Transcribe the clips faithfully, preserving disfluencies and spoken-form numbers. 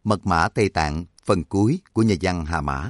Mật mã Tây Tạng, phần cuối của nhà văn Hà Mã.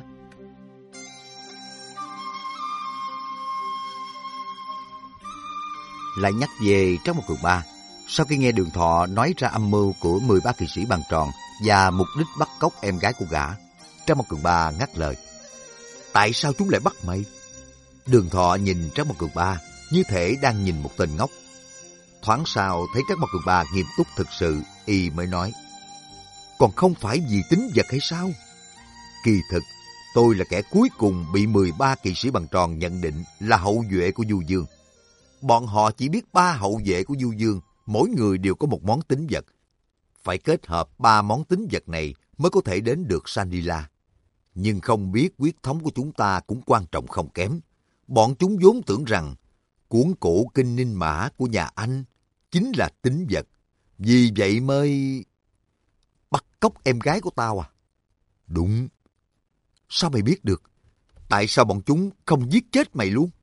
Lại nhắc về Trác Mộc Cường Ba. Sau khi nghe Đường Thọ nói ra âm mưu của mười ba kỵ sĩ Bàn Tròn và mục đích bắt cóc em gái của gã, Trác Mộc Cường Ba ngắt lời. Tại sao chúng lại bắt mày? Đường Thọ nhìn Trác Mộc Cường Ba như thể đang nhìn một tên ngốc. Thoáng sau thấy Trác Mộc Cường Ba nghiêm túc thực sự, y mới nói. Còn không phải vì tính vật hay sao? Kỳ thực, tôi là kẻ cuối cùng bị mười ba kỵ sĩ Bàn Tròn nhận định là hậu duệ của Du Dương. Bọn họ chỉ biết ba hậu vệ của Du Dương, mỗi người đều có một món tính vật. Phải kết hợp ba món tính vật này mới có thể đến được Sanila. Nhưng không biết huyết thống của chúng ta cũng quan trọng không kém. Bọn chúng vốn tưởng rằng cuốn cổ kinh ninh mã của nhà Anh chính là tính vật. Vì vậy mới... Bắt cóc em gái của tao à? Đúng. Sao mày biết được? Tại sao bọn chúng không giết chết mày luôn?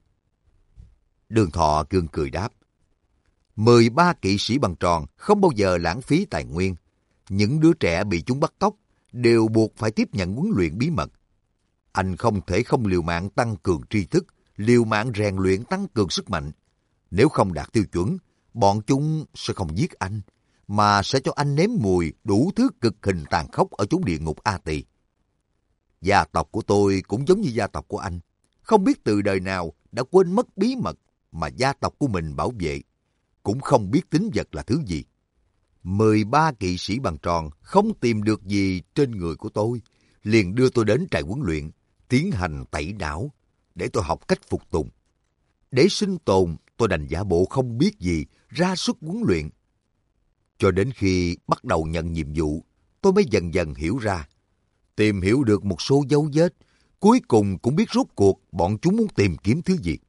Đường Thọ gượng cười đáp. Mười ba kỵ sĩ Bàn Tròn không bao giờ lãng phí tài nguyên. Những đứa trẻ bị chúng bắt cóc đều buộc phải tiếp nhận huấn luyện bí mật. Anh không thể không liều mạng tăng cường tri thức, liều mạng rèn luyện tăng cường sức mạnh. Nếu không đạt tiêu chuẩn, bọn chúng sẽ không giết anh, mà sẽ cho anh nếm mùi đủ thứ cực hình tàn khốc ở chốn địa ngục A Tỳ. Gia tộc của tôi cũng giống như gia tộc của anh. Không biết từ đời nào đã quên mất bí mật mà gia tộc của mình bảo vệ. Cũng không biết tính vật là thứ gì. Mười ba kỵ sĩ Bàn Tròn không tìm được gì trên người của tôi, liền đưa tôi đến trại huấn luyện, tiến hành tẩy não, để tôi học cách phục tùng. Để sinh tồn, tôi đành giả bộ không biết gì, ra sức huấn luyện. Cho đến khi bắt đầu nhận nhiệm vụ, tôi mới dần dần hiểu ra. Tìm hiểu được một số dấu vết, cuối cùng cũng biết rốt cuộc bọn chúng muốn tìm kiếm thứ gì.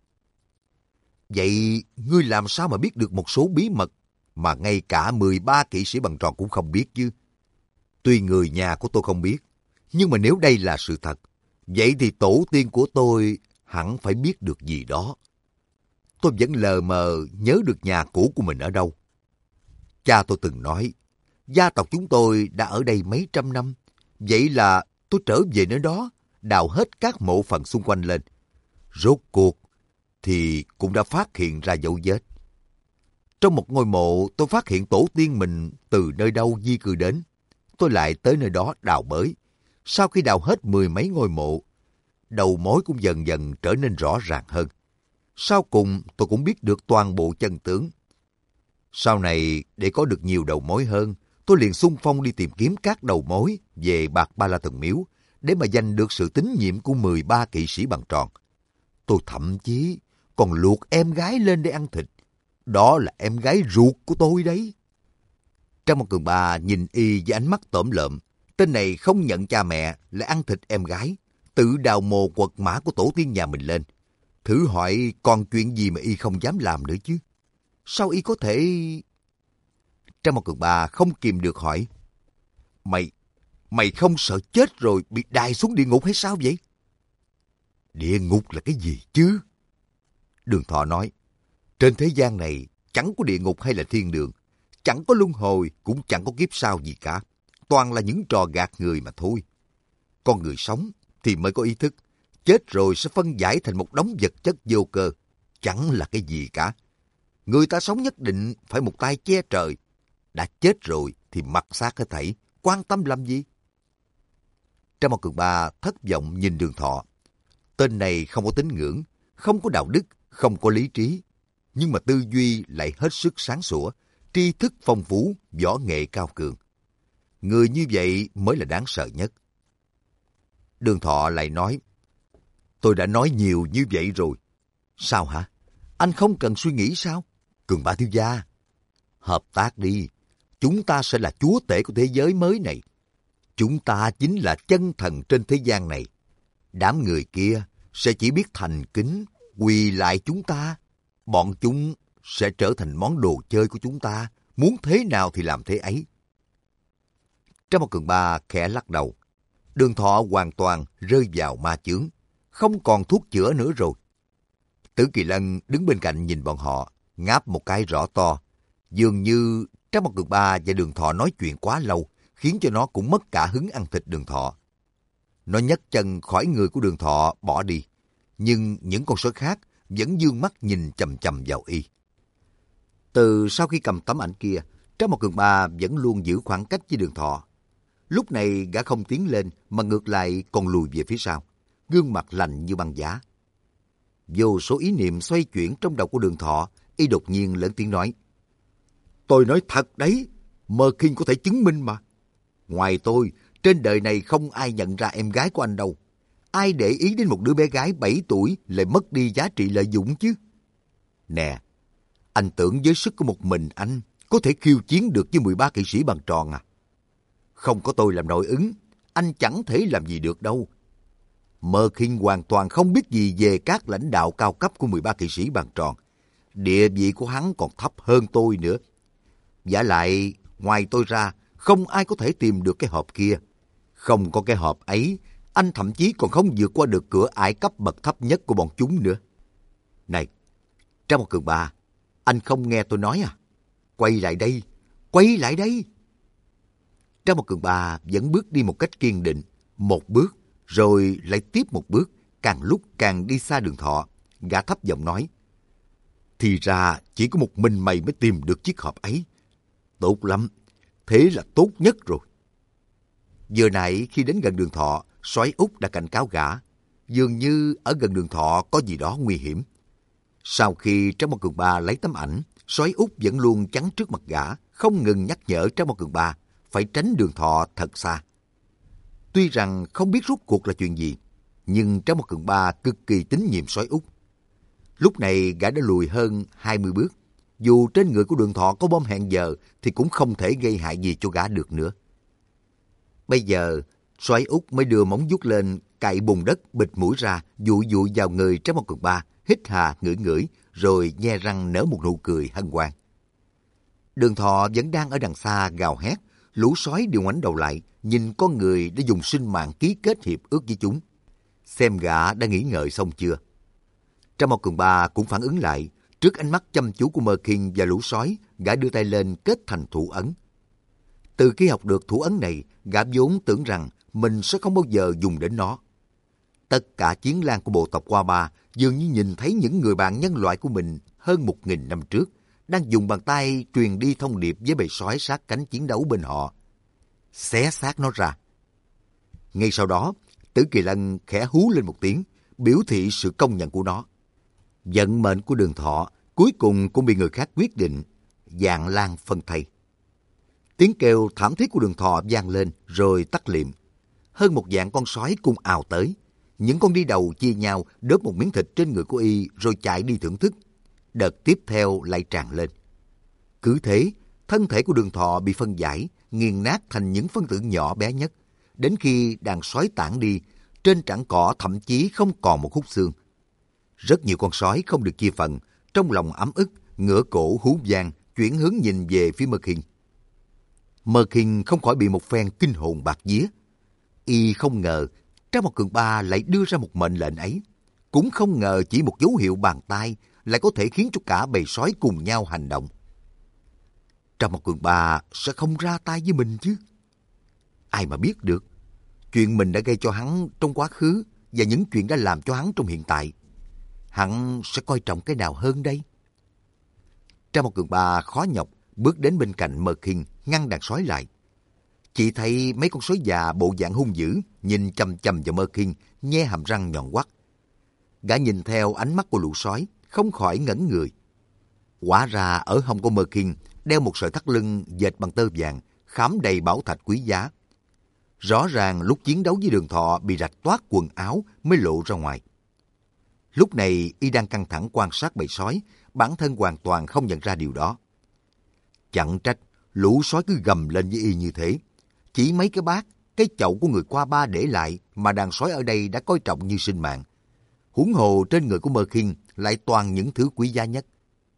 Vậy ngươi làm sao mà biết được một số bí mật mà ngay cả mười ba kỵ sĩ Bàn Tròn cũng không biết chứ? Tuy người nhà của tôi không biết, nhưng mà nếu đây là sự thật, vậy thì tổ tiên của tôi hẳn phải biết được gì đó. Tôi vẫn lờ mờ nhớ được nhà cũ của mình ở đâu. Cha tôi từng nói, gia tộc chúng tôi đã ở đây mấy trăm năm. Vậy là tôi trở về nơi đó, đào hết các mộ phần xung quanh lên. Rốt cuộc thì cũng đã phát hiện ra dấu vết. Trong một ngôi mộ, tôi phát hiện tổ tiên mình từ nơi đâu di cư đến. Tôi lại tới nơi đó đào bới. Sau khi đào hết mười mấy ngôi mộ, đầu mối cũng dần dần trở nên rõ ràng hơn. Sau cùng, tôi cũng biết được toàn bộ chân tướng. Sau này, để có được nhiều đầu mối hơn, tôi liền xung phong đi tìm kiếm các đầu mối về Bạc Ba La Thần Miếu để mà giành được sự tín nhiệm của mười ba kỵ sĩ Bàn Tròn. Tôi thậm chí còn luộc em gái lên để ăn thịt. Đó là em gái ruột của tôi đấy. Trác Mộc Cường Ba nhìn y với ánh mắt tởm lợm. Tên này không nhận cha mẹ, lại ăn thịt em gái, tự đào mồ quật mã của tổ tiên nhà mình lên. Thử hỏi còn chuyện gì mà y không dám làm nữa chứ? Sao y có thể... Trác Mộc Cường Ba không kìm được hỏi. Mày, mày không sợ chết rồi bị đày xuống địa ngục hay sao vậy? Địa ngục là cái gì chứ? Đường Thọ nói. Trên thế gian này chẳng có địa ngục hay là thiên đường, chẳng có luân hồi cũng chẳng có kiếp sau gì cả. Toàn là những trò gạt người mà thôi. Con người sống thì mới có ý thức. Chết rồi sẽ phân giải thành một đống vật chất vô cơ. Chẳng là cái gì cả. Người ta sống nhất định phải một tay che trời. Đã chết rồi thì mặc xác hết thảy. Quan tâm làm gì? Trác Mộc Cường Ba thất vọng nhìn Đường Thọ. Tên này không có tín ngưỡng, không có đạo đức, không có lý trí. Nhưng mà tư duy lại hết sức sáng sủa, tri thức phong phú, võ nghệ cao cường. Người như vậy mới là đáng sợ nhất. Đường Thọ lại nói, tôi đã nói nhiều như vậy rồi. Sao hả? Anh không cần suy nghĩ sao? Cường Ba thiếu gia, hợp tác đi. Chúng ta sẽ là chúa tể của thế giới mới này. Chúng ta chính là chân thần trên thế gian này. Đám người kia sẽ chỉ biết thành kính, quỳ lại chúng ta. Bọn chúng sẽ trở thành món đồ chơi của chúng ta. Muốn thế nào thì làm thế ấy. Trác Mộc Cường Ba khẽ lắc đầu. Đường Thọ hoàn toàn rơi vào ma chướng. Không còn thuốc chữa nữa rồi. Tử Kỳ Lân đứng bên cạnh nhìn bọn họ, ngáp một cái rõ to. Dường như Trác Mộc Cường Ba và Đường Thọ nói chuyện quá lâu, khiến cho nó cũng mất cả hứng ăn thịt Đường Thọ. Nó nhấc chân khỏi người của Đường Thọ bỏ đi, nhưng những con sói khác vẫn dương mắt nhìn chằm chằm vào y. Từ sau khi cầm tấm ảnh kia, Trác Mộc Cường Ba vẫn luôn giữ khoảng cách với Đường Thọ. Lúc này gã không tiến lên mà ngược lại còn lùi về phía sau, gương mặt lạnh như băng giá. Vô số ý niệm xoay chuyển trong đầu của Đường Thọ, y đột nhiên lớn tiếng nói: "Tôi nói thật đấy, Mơ Kinh có thể chứng minh mà. Ngoài tôi, trên đời này không ai nhận ra em gái của anh đâu. Ai để ý đến một đứa bé gái bảy tuổi lại mất đi giá trị lợi dụng chứ? Nè, anh tưởng với sức của một mình anh có thể khiêu chiến được với mười ba kỵ sĩ bằng tròn à? Không có tôi làm nội ứng, anh chẳng thể làm gì được đâu. Mơ Kinh hoàn toàn không biết gì về các lãnh đạo cao cấp của mười ba kỵ sĩ bằng tròn. Địa vị của hắn còn thấp hơn tôi nữa. Vả lại, ngoài tôi ra, không ai có thể tìm được cái hộp kia. Không có cái hộp ấy, anh thậm chí còn không vượt qua được cửa ải cấp bậc thấp nhất của bọn chúng nữa. Này, Trác Mộc Cường Ba, anh không nghe tôi nói à? Quay lại đây, quay lại đây. Trác Mộc Cường Ba vẫn bước đi một cách kiên định, một bước, rồi lại tiếp một bước, càng lúc càng đi xa Đường Thọ. Gã thấp giọng nói: "Thì ra chỉ có một mình mày mới tìm được chiếc hộp ấy. Tốt lắm, thế là tốt nhất rồi." Vừa nãy khi đến gần Đường Thọ, sói Út đã cảnh cáo gã, dường như ở gần Đường Thọ có gì đó nguy hiểm. Sau khi Trác Mộc Cường Ba lấy tấm ảnh, sói Út vẫn luôn chắn trước mặt gã, không ngừng nhắc nhở Trác Mộc Cường Ba phải tránh Đường Thọ thật xa. Tuy rằng không biết rốt cuộc là chuyện gì, nhưng Trác Mộc Cường Ba cực kỳ tín nhiệm sói Út. Lúc này gã đã lùi hơn hai mươi bước. Dù trên người của Đường Thọ có bom hẹn giờ thì cũng không thể gây hại gì cho gã được nữa. Bây giờ, sói Út mới đưa móng vuốt lên, cạy bùn đất bịt mũi ra, dụi dụi vào người Trác Mộc Cường Ba, hít hà ngửi ngửi, rồi nhe răng nở một nụ cười hân hoan. Đường Thọ vẫn đang ở đằng xa gào hét, lũ sói đều ngoảnh đầu lại, nhìn con người đã dùng sinh mạng ký kết hiệp ước với chúng. Xem gã đã nghĩ ngợi xong chưa? Trác Mộc Cường Ba cũng phản ứng lại. Trước ánh mắt chăm chú của Mơ Kinh và lũ sói, gã đưa tay lên kết thành thủ ấn. Từ khi học được thủ ấn này, gã vốn tưởng rằng mình sẽ không bao giờ dùng đến nó. Tất cả chiến lang của bộ tộc Qua Ba dường như nhìn thấy những người bạn nhân loại của mình hơn một nghìn năm trước đang dùng bàn tay truyền đi thông điệp với bầy sói sát cánh chiến đấu bên họ. Xé xác nó ra. Ngay sau đó, Tử Kỳ Lân khẽ hú lên một tiếng, biểu thị sự công nhận của nó. Vận mệnh của Đường Thọ cuối cùng cũng bị người khác quyết định, vạn lang phân thây. Tiếng kêu thảm thiết của Đường Thọ vang lên rồi tắt liệm. Hơn một vạn con sói cùng ào tới. Những con đi đầu chia nhau đớp một miếng thịt trên người của y rồi chạy đi thưởng thức. Đợt tiếp theo lại tràn lên. Cứ thế, thân thể của Đường Thọ bị phân giải, nghiền nát thành những phân tử nhỏ bé nhất. Đến khi đàn sói tản đi, trên trảng cỏ thậm chí không còn một khúc xương. Rất nhiều con sói không được chia phần, trong lòng ấm ức, ngửa cổ hú vang, chuyển hướng nhìn về phía Mơ Kinh. Mơ Kinh không khỏi bị một phen kinh hồn bạt vía. Y không ngờ Trác Mộc Cường Ba lại đưa ra một mệnh lệnh ấy. Cũng không ngờ chỉ một dấu hiệu bàn tay lại có thể khiến cho cả bầy sói cùng nhau hành động. Trác Mộc Cường Ba sẽ không ra tay với mình chứ? Ai mà biết được. Chuyện mình đã gây cho hắn trong quá khứ và những chuyện đã làm cho hắn trong hiện tại. Hắn sẽ coi trọng cái nào hơn đây? Trác Mộc Cường Ba khó nhọc bước đến bên cạnh Mơ Kinh, ngăn đàn sói lại. Chỉ thấy mấy con sói già bộ dạng hung dữ nhìn chằm chằm vào Mơ Kinh, nhe hàm răng nhọn hoắt. Gã nhìn theo ánh mắt của lũ sói, không khỏi ngẩn người. Hóa ra ở hông của Mơ Kinh đeo một sợi thắt lưng dệt bằng tơ vàng, khảm đầy bảo thạch quý giá. Rõ ràng lúc chiến đấu với Đường Thọ bị rạch toát quần áo mới lộ ra ngoài. Lúc này y đang căng thẳng quan sát bầy sói, bản thân hoàn toàn không nhận ra điều đó. Chẳng trách lũ sói cứ gầm lên với y như thế. Chỉ mấy cái bát, cái chậu của người Qua Ba để lại mà đàn sói ở đây đã coi trọng như sinh mạng. Huống hồ trên người của Mơ Kinh lại toàn những thứ quý giá nhất.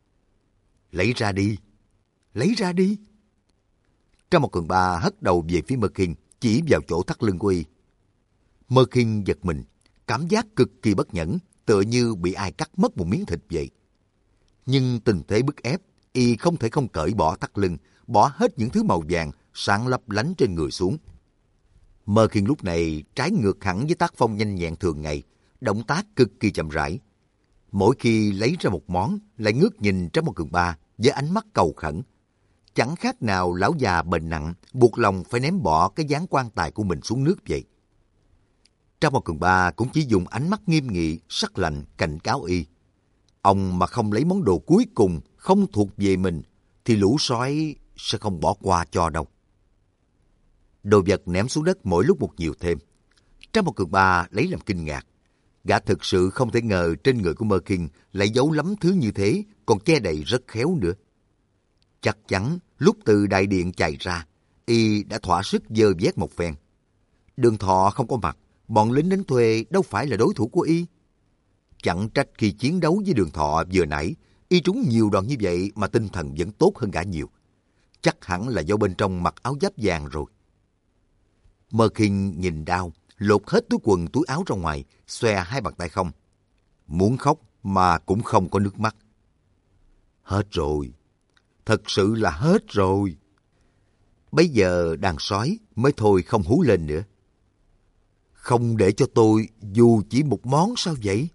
Lấy ra đi, lấy ra đi. Trác Mộc Cường Ba hất đầu về phía Mơ Kinh, chỉ vào chỗ thắt lưng của y. Mơ Kinh giật mình, cảm giác cực kỳ bất nhẫn, tựa như bị ai cắt mất một miếng thịt vậy. Nhưng tình thế bức ép, y không thể không cởi bỏ thắt lưng, bỏ hết những thứ màu vàng, sáng lấp lánh trên người xuống. Mơ Khiên lúc này trái ngược hẳn với tác phong nhanh nhẹn thường ngày, động tác cực kỳ chậm rãi. Mỗi khi lấy ra một món, lại ngước nhìn Trác Mộc Cường Ba với ánh mắt cầu khẩn. Chẳng khác nào lão già bệnh nặng, buộc lòng phải ném bỏ cái gián quan tài của mình xuống nước vậy. Trác Mộc Cường Ba cũng chỉ dùng ánh mắt nghiêm nghị, sắc lạnh cảnh cáo y. Ông mà không lấy món đồ cuối cùng không thuộc về mình, thì lũ sói sẽ không bỏ qua cho đâu. Đồ vật ném xuống đất mỗi lúc một nhiều thêm. Trác Mộc Cường Ba lấy làm kinh ngạc. Gã thực sự không thể ngờ trên người của Mơ Khiên lại giấu lắm thứ như thế, còn che đậy rất khéo nữa. Chắc chắn lúc từ đại điện chạy ra, y đã thỏa sức dơ vét một phen. Đường Thọ không có mặt, bọn lính đánh thuê đâu phải là đối thủ của y. Chẳng trách khi chiến đấu với Đường Thọ vừa nãy, y trúng nhiều đòn như vậy mà tinh thần vẫn tốt hơn gã nhiều. Chắc hẳn là do bên trong mặc áo giáp vàng rồi. Mơ Khiên nhìn đao, lột hết túi quần túi áo ra ngoài, xòe hai bàn tay không. Muốn khóc mà cũng không có nước mắt. Hết rồi. Thật sự là hết rồi. Bây giờ đàn sói mới thôi không hú lên nữa. Không để cho tôi dù chỉ một món sao vậy?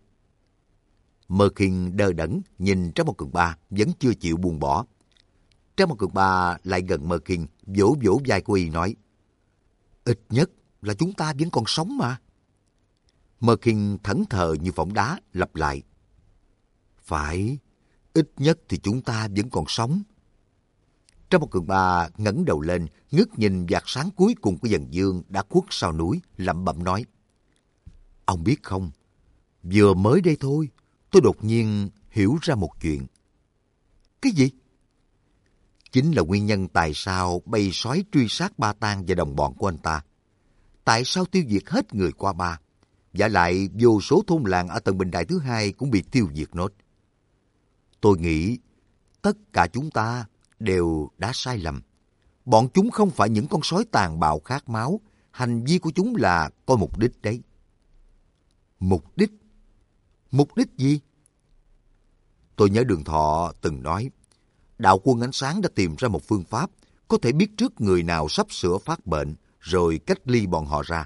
Mơ Khiên đờ đẫn nhìn Trác Mộc Cường Ba vẫn chưa chịu buông bỏ. Trác Mộc Cường Ba lại gần Mơ Khiên, vỗ vỗ vai của y nói: Ít nhất là chúng ta vẫn còn sống mà. Mơ Khiên thẫn thờ như phỏng đá, lặp lại: Phải, ít nhất thì chúng ta vẫn còn sống. Trác Mộc Cường Ba ngẩng đầu lên, ngước nhìn vạt sáng cuối cùng của dần dương đã khuất sau núi, lẩm bẩm nói: Ông biết không, vừa mới đây thôi, tôi đột nhiên hiểu ra một chuyện. Cái gì? Chính là nguyên nhân tại sao bầy sói truy sát Ba Tang và đồng bọn của anh ta. Tại sao tiêu diệt hết người qua Ba, và lại vô số thôn làng ở tầng bình đại thứ hai cũng bị tiêu diệt nốt. Tôi nghĩ tất cả chúng ta đều đã sai lầm. Bọn chúng không phải những con sói tàn bạo khát máu, hành vi của chúng là có mục đích đấy. Mục đích? Mục đích gì? Tôi nhớ Đường Thọ từng nói, Đạo Quân Ánh Sáng đã tìm ra một phương pháp có thể biết trước người nào sắp sửa phát bệnh, rồi cách ly bọn họ ra.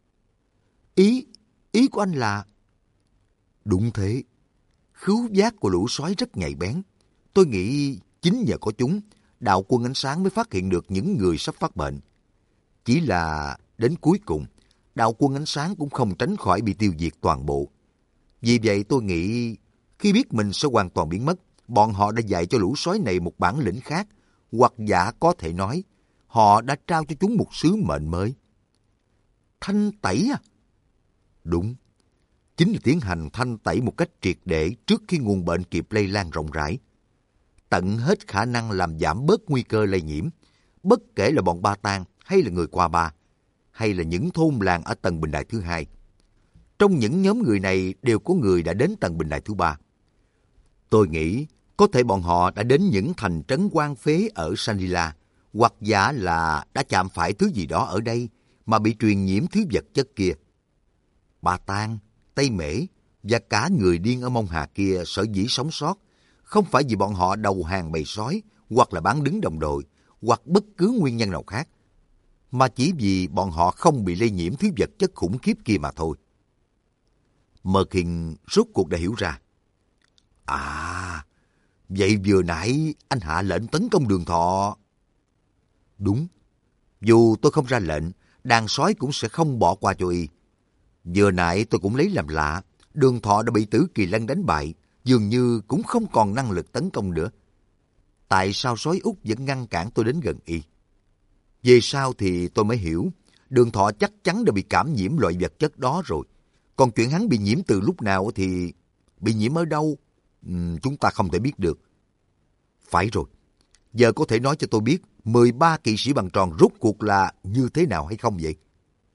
Ý, ý của anh là... Đúng thế. Khứu giác của lũ sói rất nhạy bén. Tôi nghĩ chính nhờ có chúng, Đạo Quân Ánh Sáng mới phát hiện được những người sắp phát bệnh. Chỉ là đến cuối cùng, Đạo Quân Ánh Sáng cũng không tránh khỏi bị tiêu diệt toàn bộ. Vì vậy tôi nghĩ, khi biết mình sẽ hoàn toàn biến mất, bọn họ đã dạy cho lũ sói này một bản lĩnh khác, hoặc giả có thể nói, họ đã trao cho chúng một sứ mệnh mới. Thanh tẩy à? Đúng. Chính là tiến hành thanh tẩy một cách triệt để trước khi nguồn bệnh kịp lây lan rộng rãi. Tận hết khả năng làm giảm bớt nguy cơ lây nhiễm, bất kể là bọn Ba Tang hay là người qua Ba, hay là những thôn làng ở tầng bình đại thứ hai. Trong những nhóm người này đều có người đã đến tầng bình đại thứ ba. Tôi nghĩ có thể bọn họ đã đến những thành trấn hoang phế ở Sanila, hoặc giả là đã chạm phải thứ gì đó ở đây mà bị truyền nhiễm thứ vật chất kia. Ba Tang, Tây Mễ và cả người điên ở Mông Hà kia sở dĩ sống sót, không phải vì bọn họ đầu hàng bầy sói, hoặc là bán đứng đồng đội, hoặc bất cứ nguyên nhân nào khác, mà chỉ vì bọn họ không bị lây nhiễm thứ vật chất khủng khiếp kia mà thôi. Mơ Khiên rốt cuộc đã hiểu ra. À, vậy vừa nãy anh hạ lệnh tấn công Đường Thọ. Đúng, dù tôi không ra lệnh, đàn sói cũng sẽ không bỏ qua cho y. Vừa nãy tôi cũng lấy làm lạ, Đường Thọ đã bị Tử Kỳ Lân đánh bại, dường như cũng không còn năng lực tấn công nữa. Tại sao sói Úc vẫn ngăn cản tôi đến gần y? Về sau thì tôi mới hiểu, Đường Thọ chắc chắn đã bị cảm nhiễm loại vật chất đó rồi. Còn chuyện hắn bị nhiễm từ lúc nào thì bị nhiễm ở đâu, uhm, chúng ta không thể biết được. Phải rồi, giờ có thể nói cho tôi biết mười ba kỵ sĩ bằng tròn rốt cuộc là như thế nào hay không vậy?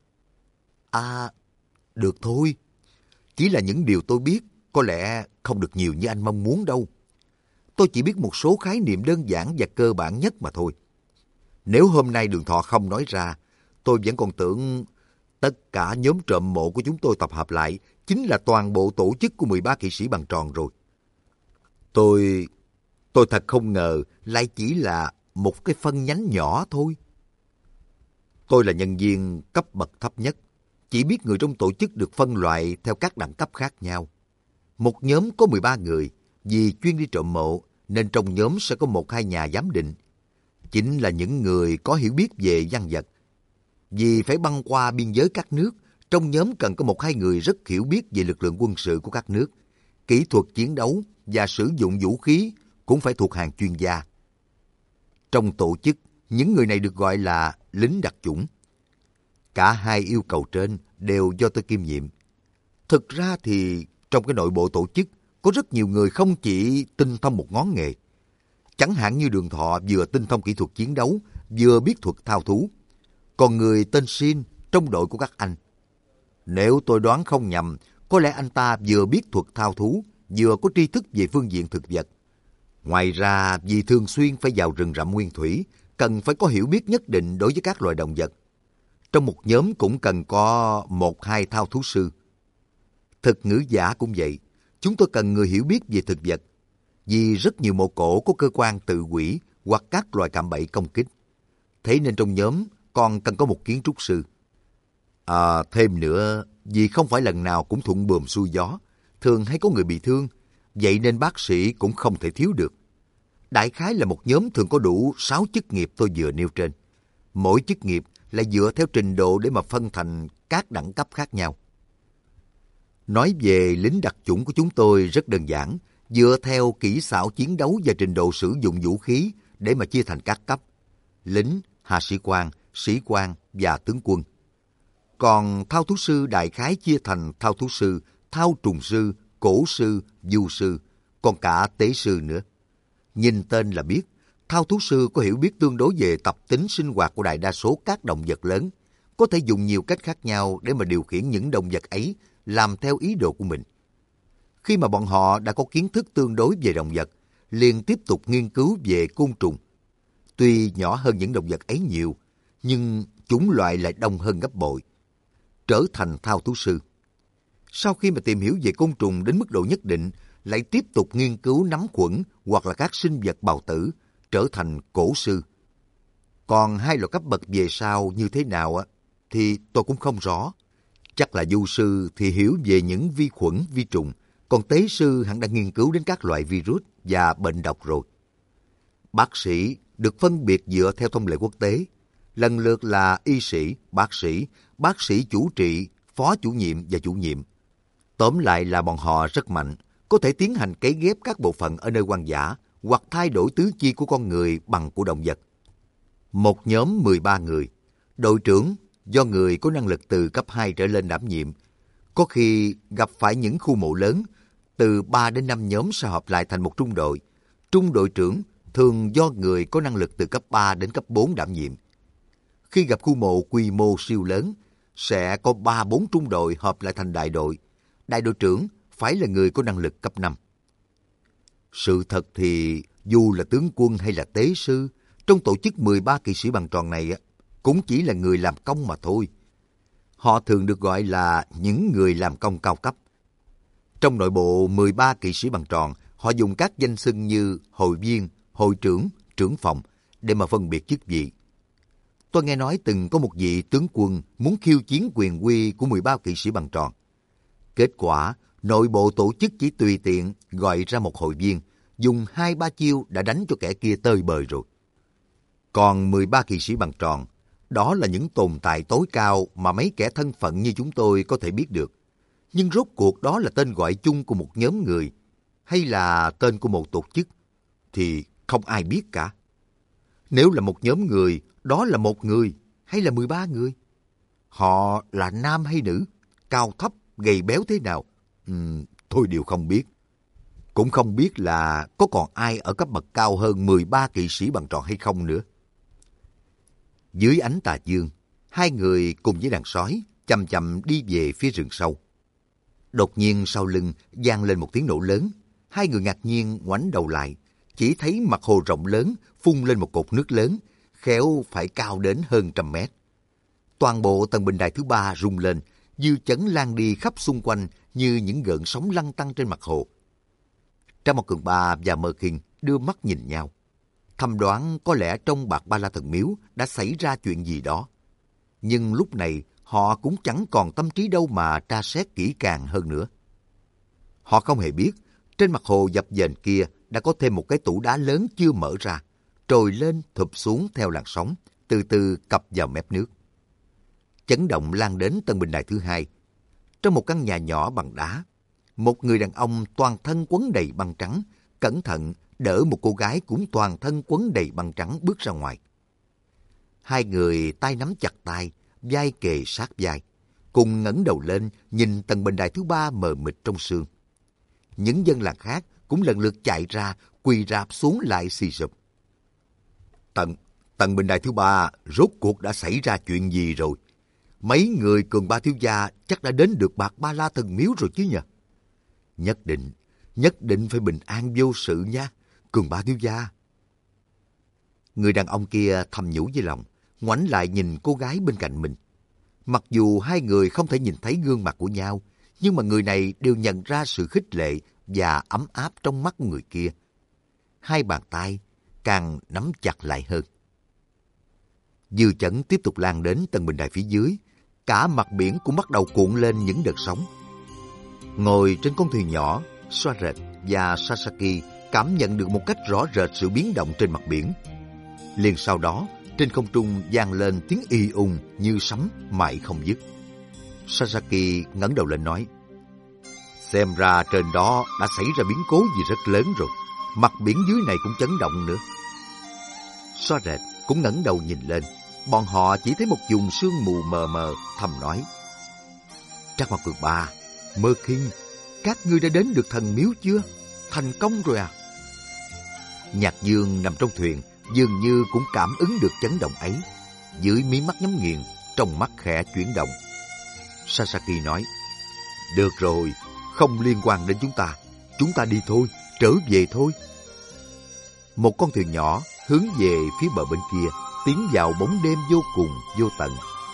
À, được thôi. Chỉ là những điều tôi biết có lẽ không được nhiều như anh mong muốn đâu. Tôi chỉ biết một số khái niệm đơn giản và cơ bản nhất mà thôi. Nếu hôm nay Đường Thọ không nói ra, tôi vẫn còn tưởng tất cả nhóm trộm mộ của chúng tôi tập hợp lại chính là toàn bộ tổ chức của mười ba kỵ sĩ bằng tròn rồi. Tôi... tôi thật không ngờ lại chỉ là một cái phân nhánh nhỏ thôi. Tôi là nhân viên cấp bậc thấp nhất, chỉ biết người trong tổ chức được phân loại theo các đẳng cấp khác nhau. Một nhóm có mười ba người, vì chuyên đi trộm mộ, nên trong nhóm sẽ có một hai nhà giám định. Chính là những người có hiểu biết về văn vật. Vì phải băng qua biên giới các nước, trong nhóm cần có một hai người rất hiểu biết về lực lượng quân sự của các nước. Kỹ thuật chiến đấu và sử dụng vũ khí cũng phải thuộc hàng chuyên gia. Trong tổ chức, những người này được gọi là lính đặc chủng. Cả hai yêu cầu trên đều do tôi kiêm nhiệm. Thực ra thì trong cái nội bộ tổ chức có rất nhiều người không chỉ tinh thông một ngón nghề. Chẳng hạn như Đường Thọ vừa tinh thông kỹ thuật chiến đấu, vừa biết thuật thao thú. Còn người tên Xin trong đội của các anh, nếu tôi đoán không nhầm, có lẽ anh ta vừa biết thuật thao thú, vừa có tri thức về phương diện thực vật. Ngoài ra, vì thường xuyên phải vào rừng rậm nguyên thủy, cần phải có hiểu biết nhất định đối với các loài động vật. Trong một nhóm cũng cần có một hai thao thú sư. Thực ngữ giả cũng vậy, chúng tôi cần người hiểu biết về thực vật. Vì rất nhiều mộ cổ có cơ quan tự hủy hoặc các loài cạm bẫy công kích. Thế nên trong nhóm còn cần có một kiến trúc sư. À, thêm nữa, vì không phải lần nào cũng thuận buồm xuôi gió, thường hay có người bị thương, vậy nên bác sĩ cũng không thể thiếu được. Đại khái là một nhóm thường có đủ sáu chức nghiệp tôi vừa nêu trên. Mỗi chức nghiệp lại dựa theo trình độ để mà phân thành các đẳng cấp khác nhau. Nói về lính đặc chủng của chúng tôi rất đơn giản, dựa theo kỹ xảo chiến đấu và trình độ sử dụng vũ khí để mà chia thành các cấp: lính, hạ sĩ quan, sĩ quan và tướng quân. Còn thao thú sư đại khái chia thành thao thú sư, thao trùng sư, cổ sư, du sư, còn cả tế sư nữa. Nhìn tên là biết, thao thú sư có hiểu biết tương đối về tập tính sinh hoạt của đại đa số các động vật lớn, có thể dùng nhiều cách khác nhau để mà điều khiển những động vật ấy làm theo ý đồ của mình. Khi mà bọn họ đã có kiến thức tương đối về động vật, liền tiếp tục nghiên cứu về côn trùng. Tuy nhỏ hơn những động vật ấy nhiều, nhưng chủng loại lại đông hơn gấp bội. Trở thành thao thú sư. Sau khi mà tìm hiểu về côn trùng đến mức độ nhất định, lại tiếp tục nghiên cứu nấm khuẩn hoặc là các sinh vật bào tử, trở thành cổ sư. Còn hai loại cấp bậc về sau như thế nào á, thì tôi cũng không rõ. Chắc là du sư thì hiểu về những vi khuẩn, vi trùng, còn tế sư hẳn đã nghiên cứu đến các loại virus và bệnh độc rồi. Bác sĩ được phân biệt dựa theo thông lệ quốc tế, lần lượt là y sĩ, bác sĩ, bác sĩ chủ trị, phó chủ nhiệm và chủ nhiệm. Tóm lại là bọn họ rất mạnh, có thể tiến hành cấy ghép các bộ phận ở nơi hoang dã hoặc thay đổi tứ chi của con người bằng của động vật. Một nhóm mười ba người, đội trưởng do người có năng lực từ cấp hai trở lên đảm nhiệm. Có khi gặp phải những khu mộ lớn, từ ba đến năm nhóm sẽ hợp lại thành một trung đội. Trung đội trưởng thường do người có năng lực từ cấp ba đến cấp bốn đảm nhiệm. Khi gặp khu mộ quy mô siêu lớn, sẽ có ba bốn trung đội hợp lại thành đại đội. Đại đội trưởng phải là người có năng lực cấp năm. Sự thật thì dù là tướng quân hay là tế sư, trong tổ chức mười ba kỵ sĩ bằng tròn này cũng chỉ là người làm công mà thôi. Họ thường được gọi là những người làm công cao cấp. Trong nội bộ mười ba kỵ sĩ bằng tròn, họ dùng các danh xưng như hội viên, hội trưởng, trưởng phòng để mà phân biệt chức vị. Tôi nghe nói từng có một vị tướng quân muốn khiêu chiến quyền uy của mười ba kỵ sĩ bằng tròn. Kết quả, nội bộ tổ chức chỉ tùy tiện gọi ra một hội viên, dùng hai ba chiêu đã đánh cho kẻ kia tơi bời rồi. Còn mười ba kỵ sĩ bằng tròn, đó là những tồn tại tối cao mà mấy kẻ thân phận như chúng tôi có thể biết được. Nhưng rốt cuộc đó là tên gọi chung của một nhóm người, hay là tên của một tổ chức, thì không ai biết cả. Nếu là một nhóm người, đó là một người, hay là mười ba người? Họ là nam hay nữ, cao thấp, gầy béo thế nào? Uhm, tôi đều không biết. Cũng không biết là có còn ai ở cấp bậc cao hơn mười ba kỵ sĩ bằng tròn hay không nữa. Dưới ánh tà dương, hai người cùng với đàn sói chậm chậm đi về phía rừng sâu. Đột nhiên sau lưng vang lên một tiếng nổ lớn. Hai người ngạc nhiên ngoảnh đầu lại, chỉ thấy mặt hồ rộng lớn phun lên một cột nước lớn, khéo phải cao đến hơn trăm mét. Toàn bộ tầng bình đài thứ ba rung lên, dư chấn lan đi khắp xung quanh như những gợn sóng lăn tăn trên mặt hồ. Trang Mộc Cường Ba và Mơ Kinh đưa mắt nhìn nhau, thầm đoán có lẽ trong Bạc Ba La Thần Miếu đã xảy ra chuyện gì đó. Nhưng lúc này họ cũng chẳng còn tâm trí đâu mà tra xét kỹ càng hơn nữa. Họ không hề biết, trên mặt hồ dập dềnh kia đã có thêm một cái tủ đá lớn chưa mở ra, trồi lên thụp xuống theo làn sóng, từ từ cập vào mép nước. Chấn động lan đến tầng bình đài thứ hai. Trong một căn nhà nhỏ bằng đá, một người đàn ông toàn thân quấn đầy băng trắng, cẩn thận đỡ một cô gái cũng toàn thân quấn đầy băng trắng bước ra ngoài. Hai người tay nắm chặt tay, vai kề sát vai, cùng ngẩng đầu lên nhìn tầng bình đài thứ ba mờ mịt trong sương. Những dân làng khác cũng lần lượt chạy ra, quỳ rạp xuống lại xì sụp. Tầng, tầng bình đài thứ ba rốt cuộc đã xảy ra chuyện gì rồi? Mấy người Cường Ba thiếu gia chắc đã đến được Bạc Ba La Thần Miếu rồi chứ nhỉ? Nhất định, nhất định phải bình an vô sự nha, Cường Ba thiếu gia. Người đàn ông kia thầm nhủ với lòng, ngoảnh lại nhìn cô gái bên cạnh mình. Mặc dù hai người không thể nhìn thấy gương mặt của nhau, nhưng mà người này đều nhận ra sự khích lệ và ấm áp trong mắt người kia. Hai bàn tay càng nắm chặt lại hơn. Dư chấn tiếp tục lan đến tầng bình đài phía dưới, cả mặt biển cũng bắt đầu cuộn lên những đợt sóng. Ngồi trên con thuyền nhỏ, Soaret và Sasaki cảm nhận được một cách rõ rệt sự biến động trên mặt biển. Liền sau đó, trên không trung vang lên tiếng y ung như sấm mãi không dứt. Sasaki ngẩng đầu lên nói, xem ra trên đó đã xảy ra biến cố gì rất lớn rồi, mặt biển dưới này cũng chấn động nữa. Soaret cũng ngẩng đầu nhìn lên, bọn họ chỉ thấy một vùng sương mù mờ mờ, thầm nói, Trác Mao Cường Ba, Mơ Kinh, các ngươi đã đến được thần miếu chưa? Thành công rồi à? Nhạc Dương nằm trong thuyền, dường như cũng cảm ứng được chấn động ấy. Dưới mí mắt nhắm nghiền, trong mắt khẽ chuyển động. Sasaki nói, được rồi, không liên quan đến chúng ta. Chúng ta đi thôi, trở về thôi. Một con thuyền nhỏ hướng về phía bờ bên kia, tiến vào bóng đêm vô cùng vô tận.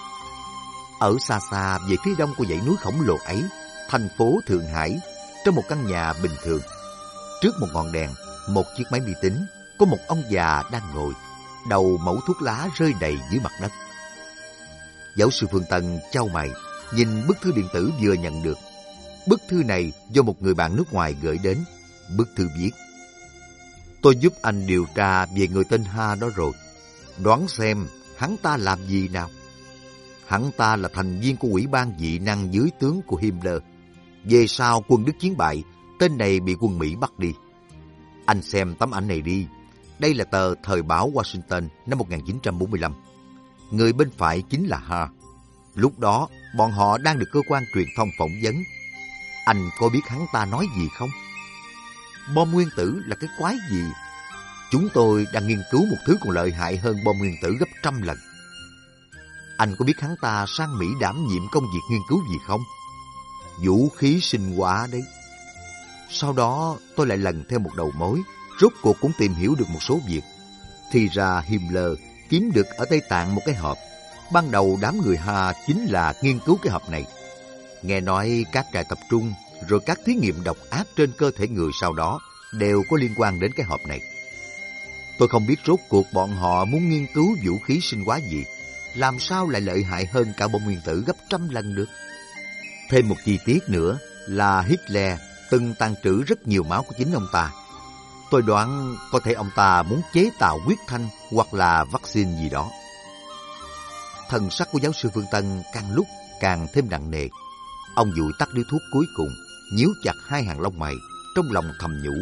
Ở xa xa về phía đông của dãy núi khổng lồ ấy, thành phố Thượng Hải, trong một căn nhà bình thường. Trước một ngọn đèn, một chiếc máy vi tính, có một ông già đang ngồi, đầu mẩu thuốc lá rơi đầy dưới mặt đất. Giáo sư Phương Tân chau mày, nhìn bức thư điện tử vừa nhận được. Bức thư này do một người bạn nước ngoài gửi đến. Bức thư viết, tôi giúp anh điều tra về người tên Ha đó rồi. Đoán xem hắn ta làm gì nào? Hắn ta là thành viên của ủy ban dị năng dưới tướng của Himmler. Về sau quân Đức chiến bại, tên này bị quân Mỹ bắt đi. Anh xem tấm ảnh này đi. Đây là tờ Thời báo Washington năm một nghìn chín trăm bốn mươi lăm. Người bên phải chính là Ha. Lúc đó, bọn họ đang được cơ quan truyền thông phỏng vấn. Anh có biết hắn ta nói gì không? Bom nguyên tử là cái quái gì? Chúng tôi đang nghiên cứu một thứ còn lợi hại hơn bom nguyên tử gấp trăm lần. Anh có biết hắn ta sang Mỹ đảm nhiệm công việc nghiên cứu gì không? Vũ khí sinh hóa đấy. Sau đó tôi lại lần theo một đầu mối, rốt cuộc cũng tìm hiểu được một số việc. Thì ra Himmler kiếm được ở Tây Tạng một cái hộp. Ban đầu đám người Ha chính là nghiên cứu cái hộp này. Nghe nói các trại tập trung rồi các thí nghiệm độc ác trên cơ thể người sau đó đều có liên quan đến cái hộp này. Tôi không biết rốt cuộc bọn họ muốn nghiên cứu vũ khí sinh hóa gì, làm sao lại lợi hại hơn cả bom nguyên tử gấp trăm lần được. Thêm một chi tiết nữa là Hitler từng tàn trữ rất nhiều máu của chính ông ta. Tôi đoán có thể ông ta muốn chế tạo huyết thanh hoặc là vaccine gì đó. Thần sắc của giáo sư Phương Tân càng lúc càng thêm nặng nề. Ông dụi tắt điếu thuốc cuối cùng, nhíu chặt hai hàng lông mày, trong lòng thầm nhủ.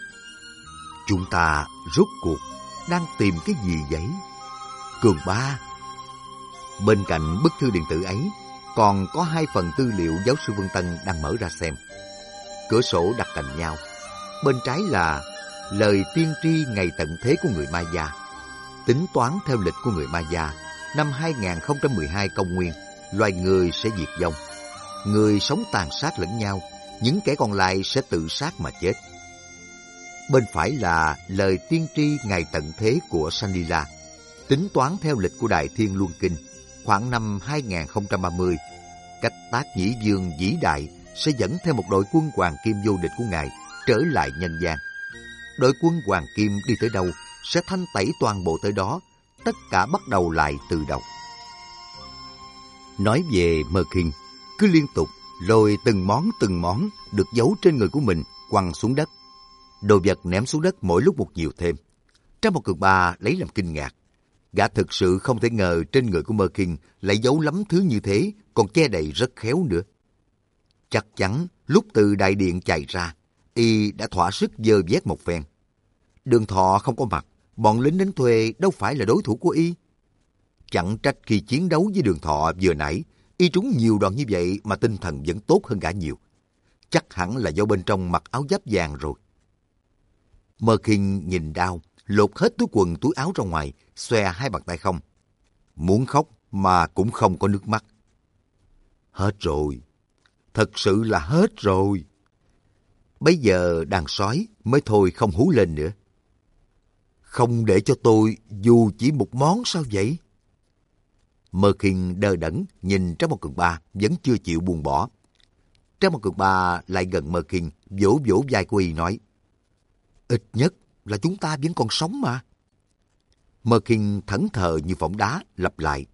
Chúng ta rốt cuộc đang tìm cái gì vậy? Cường Ba. Bên cạnh bức thư điện tử ấy, còn có hai phần tư liệu giáo sư Phương Tân đang mở ra xem. Cửa sổ đặt cạnh nhau. Bên trái là lời tiên tri ngày tận thế của người Maya. Tính toán theo lịch của người Maya, năm hai nghìn không trăm mười hai công nguyên, loài người sẽ diệt vong. Người sống tàn sát lẫn nhau, những kẻ còn lại sẽ tự sát mà chết. Bên phải là lời tiên tri ngày tận thế của Sanila. Tính toán theo lịch của Đại Thiên Luân Kinh, khoảng năm hai nghìn không trăm ba mươi, Cách Tác Nhĩ Dương vĩ đại sẽ dẫn theo một đội quân Hoàng Kim vô địch của Ngài trở lại nhân gian. Đội quân Hoàng Kim đi tới đâu sẽ thanh tẩy toàn bộ tới đó, tất cả bắt đầu lại từ đầu. Nói về Mơ Kinh, cứ liên tục lôi từng món từng món được giấu trên người của mình quăng xuống đất. Đồ vật ném xuống đất mỗi lúc một nhiều thêm. Trang một Cường Ba lấy làm kinh ngạc. Gã thực sự không thể ngờ trên người của Mơ Kinh lại giấu lắm thứ như thế, còn che đậy rất khéo nữa. Chắc chắn lúc từ đại điện chạy ra, y đã thỏa sức dơ vét một phen. Đường Thọ không có mặt, bọn lính đánh thuê đâu phải là đối thủ của y. Chẳng trách khi chiến đấu với Đường Thọ vừa nãy, y trúng nhiều đòn như vậy mà tinh thần vẫn tốt hơn gã nhiều. Chắc hẳn là do bên trong mặc áo giáp vàng rồi. Mơ Kinh nhìn đau, lột hết túi quần túi áo ra ngoài, xòe hai bàn tay không. Muốn khóc mà cũng không có nước mắt. Hết rồi. Thật sự là hết rồi. Bây giờ đàn sói mới thôi không hú lên nữa. Không để cho tôi dù chỉ một món sao vậy? Mơ Kinh đờ đẫn nhìn Trang Một Cường Ba vẫn chưa chịu buông bỏ. Trang Một Cường Ba lại gần Mơ Kinh, vỗ vỗ vai của y nói: Ít nhất là chúng ta vẫn còn sống mà. Mơ Kinh thẫn thờ như phỏng đá, lặp lại: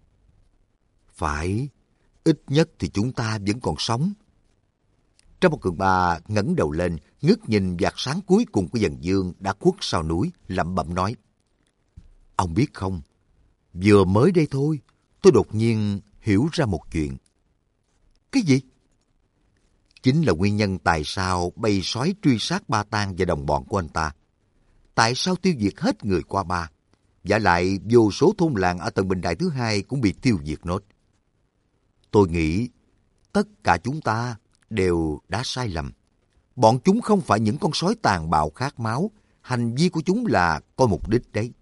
Phải, ít nhất thì chúng ta vẫn còn sống. Trang Một Cường Ba ngẩng đầu lên, ngước nhìn vạt sáng cuối cùng của dần dương đã khuất sau núi, lẩm bẩm nói: Ông biết không, vừa mới đây thôi, tôi đột nhiên hiểu ra một chuyện. Cái gì? Chính là nguyên nhân tại sao bầy sói truy sát Ba Tang và đồng bọn của anh ta. Tại sao tiêu diệt hết người qua Ba, và lại vô số thôn làng ở tầng bình đài thứ hai cũng bị tiêu diệt nốt. Tôi nghĩ tất cả chúng ta đều đã sai lầm. Bọn chúng không phải những con sói tàn bạo khát máu, hành vi của chúng là có mục đích đấy.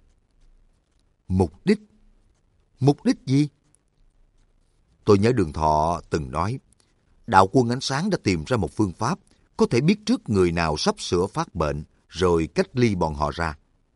Mục đích? Mục đích gì? Tôi nhớ Đường Thọ từng nói, Đạo Quân Ánh Sáng đã tìm ra một phương pháp có thể biết trước người nào sắp sửa phát bệnh, rồi cách ly bọn họ ra.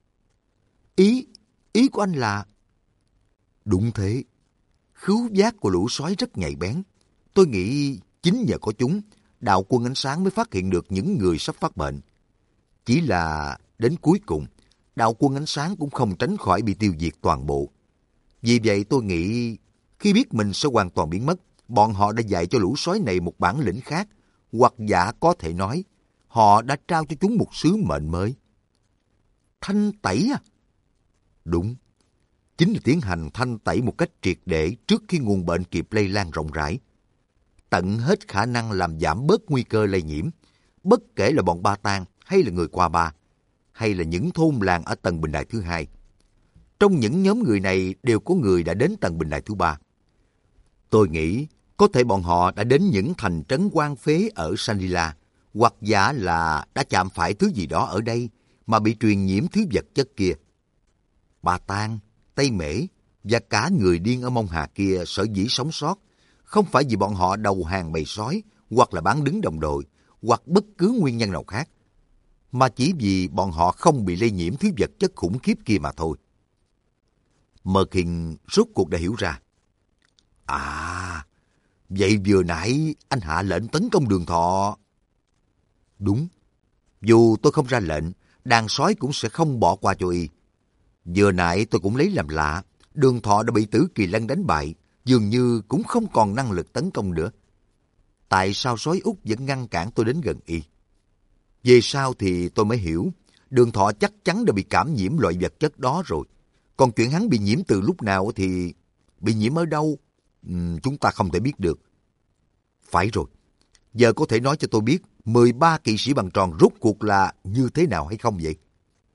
Ý, ý của anh là... Đúng thế. Khứu giác của lũ sói rất nhạy bén. Tôi nghĩ chính nhờ có chúng, Đạo Quân Ánh Sáng mới phát hiện được những người sắp phát bệnh. Chỉ là đến cuối cùng, Đạo Quân Ánh Sáng cũng không tránh khỏi bị tiêu diệt toàn bộ. Vì vậy tôi nghĩ, khi biết mình sẽ hoàn toàn biến mất, bọn họ đã dạy cho lũ sói này một bản lĩnh khác, hoặc giả có thể nói, họ đã trao cho chúng một sứ mệnh mới. Thanh tẩy à? Đúng, chính là tiến hành thanh tẩy một cách triệt để trước khi nguồn bệnh kịp lây lan rộng rãi. Tận hết khả năng làm giảm bớt nguy cơ lây nhiễm, bất kể là bọn Ba Tang hay là người qua Ba, hay là những thôn làng ở tầng bình đài thứ hai. Trong những nhóm người này đều có người đã đến tầng bình đài thứ ba. Tôi nghĩ có thể bọn họ đã đến những thành trấn hoang phế ở Sanila, hoặc giả là đã chạm phải thứ gì đó ở đây mà bị truyền nhiễm thứ vật chất kia. Ba Tang, Tây Mễ và cả người điên ở Mông Hà kia sở dĩ sống sót, không phải vì bọn họ đầu hàng bầy sói, hoặc là bán đứng đồng đội, hoặc bất cứ nguyên nhân nào khác, mà chỉ vì bọn họ không bị lây nhiễm thứ vật chất khủng khiếp kia mà thôi. Mơ Kinh rốt cuộc đã hiểu ra. À, vậy vừa nãy anh hạ lệnh tấn công Đường Thọ. Đúng, dù tôi không ra lệnh, đàn sói cũng sẽ không bỏ qua cho y. Vừa nãy tôi cũng lấy làm lạ, Đường Thọ đã bị Tử Kỳ Lân đánh bại, dường như cũng không còn năng lực tấn công nữa. Tại sao sói Úc vẫn ngăn cản tôi đến gần y? Về sau thì tôi mới hiểu, Đường Thọ chắc chắn đã bị cảm nhiễm loại vật chất đó rồi. Còn chuyện hắn bị nhiễm từ lúc nào thì bị nhiễm ở đâu, uhm, chúng ta không thể biết được. Phải rồi, giờ có thể nói cho tôi biết mười ba kỵ sĩ bằng tròn rốt cuộc là như thế nào hay không vậy?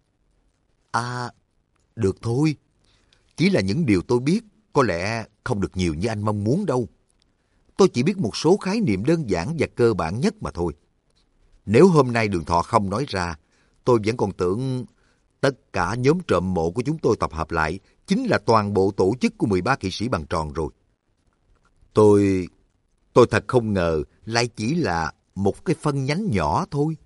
À, được thôi. Chỉ là những điều tôi biết có lẽ không được nhiều như anh mong muốn đâu. Tôi chỉ biết một số khái niệm đơn giản và cơ bản nhất mà thôi. Nếu hôm nay Đường Thọ không nói ra, tôi vẫn còn tưởng tất cả nhóm trộm mộ của chúng tôi tập hợp lại chính là toàn bộ tổ chức của mười ba kỵ sĩ bằng tròn rồi. Tôi... tôi thật không ngờ lại chỉ là một cái phân nhánh nhỏ thôi.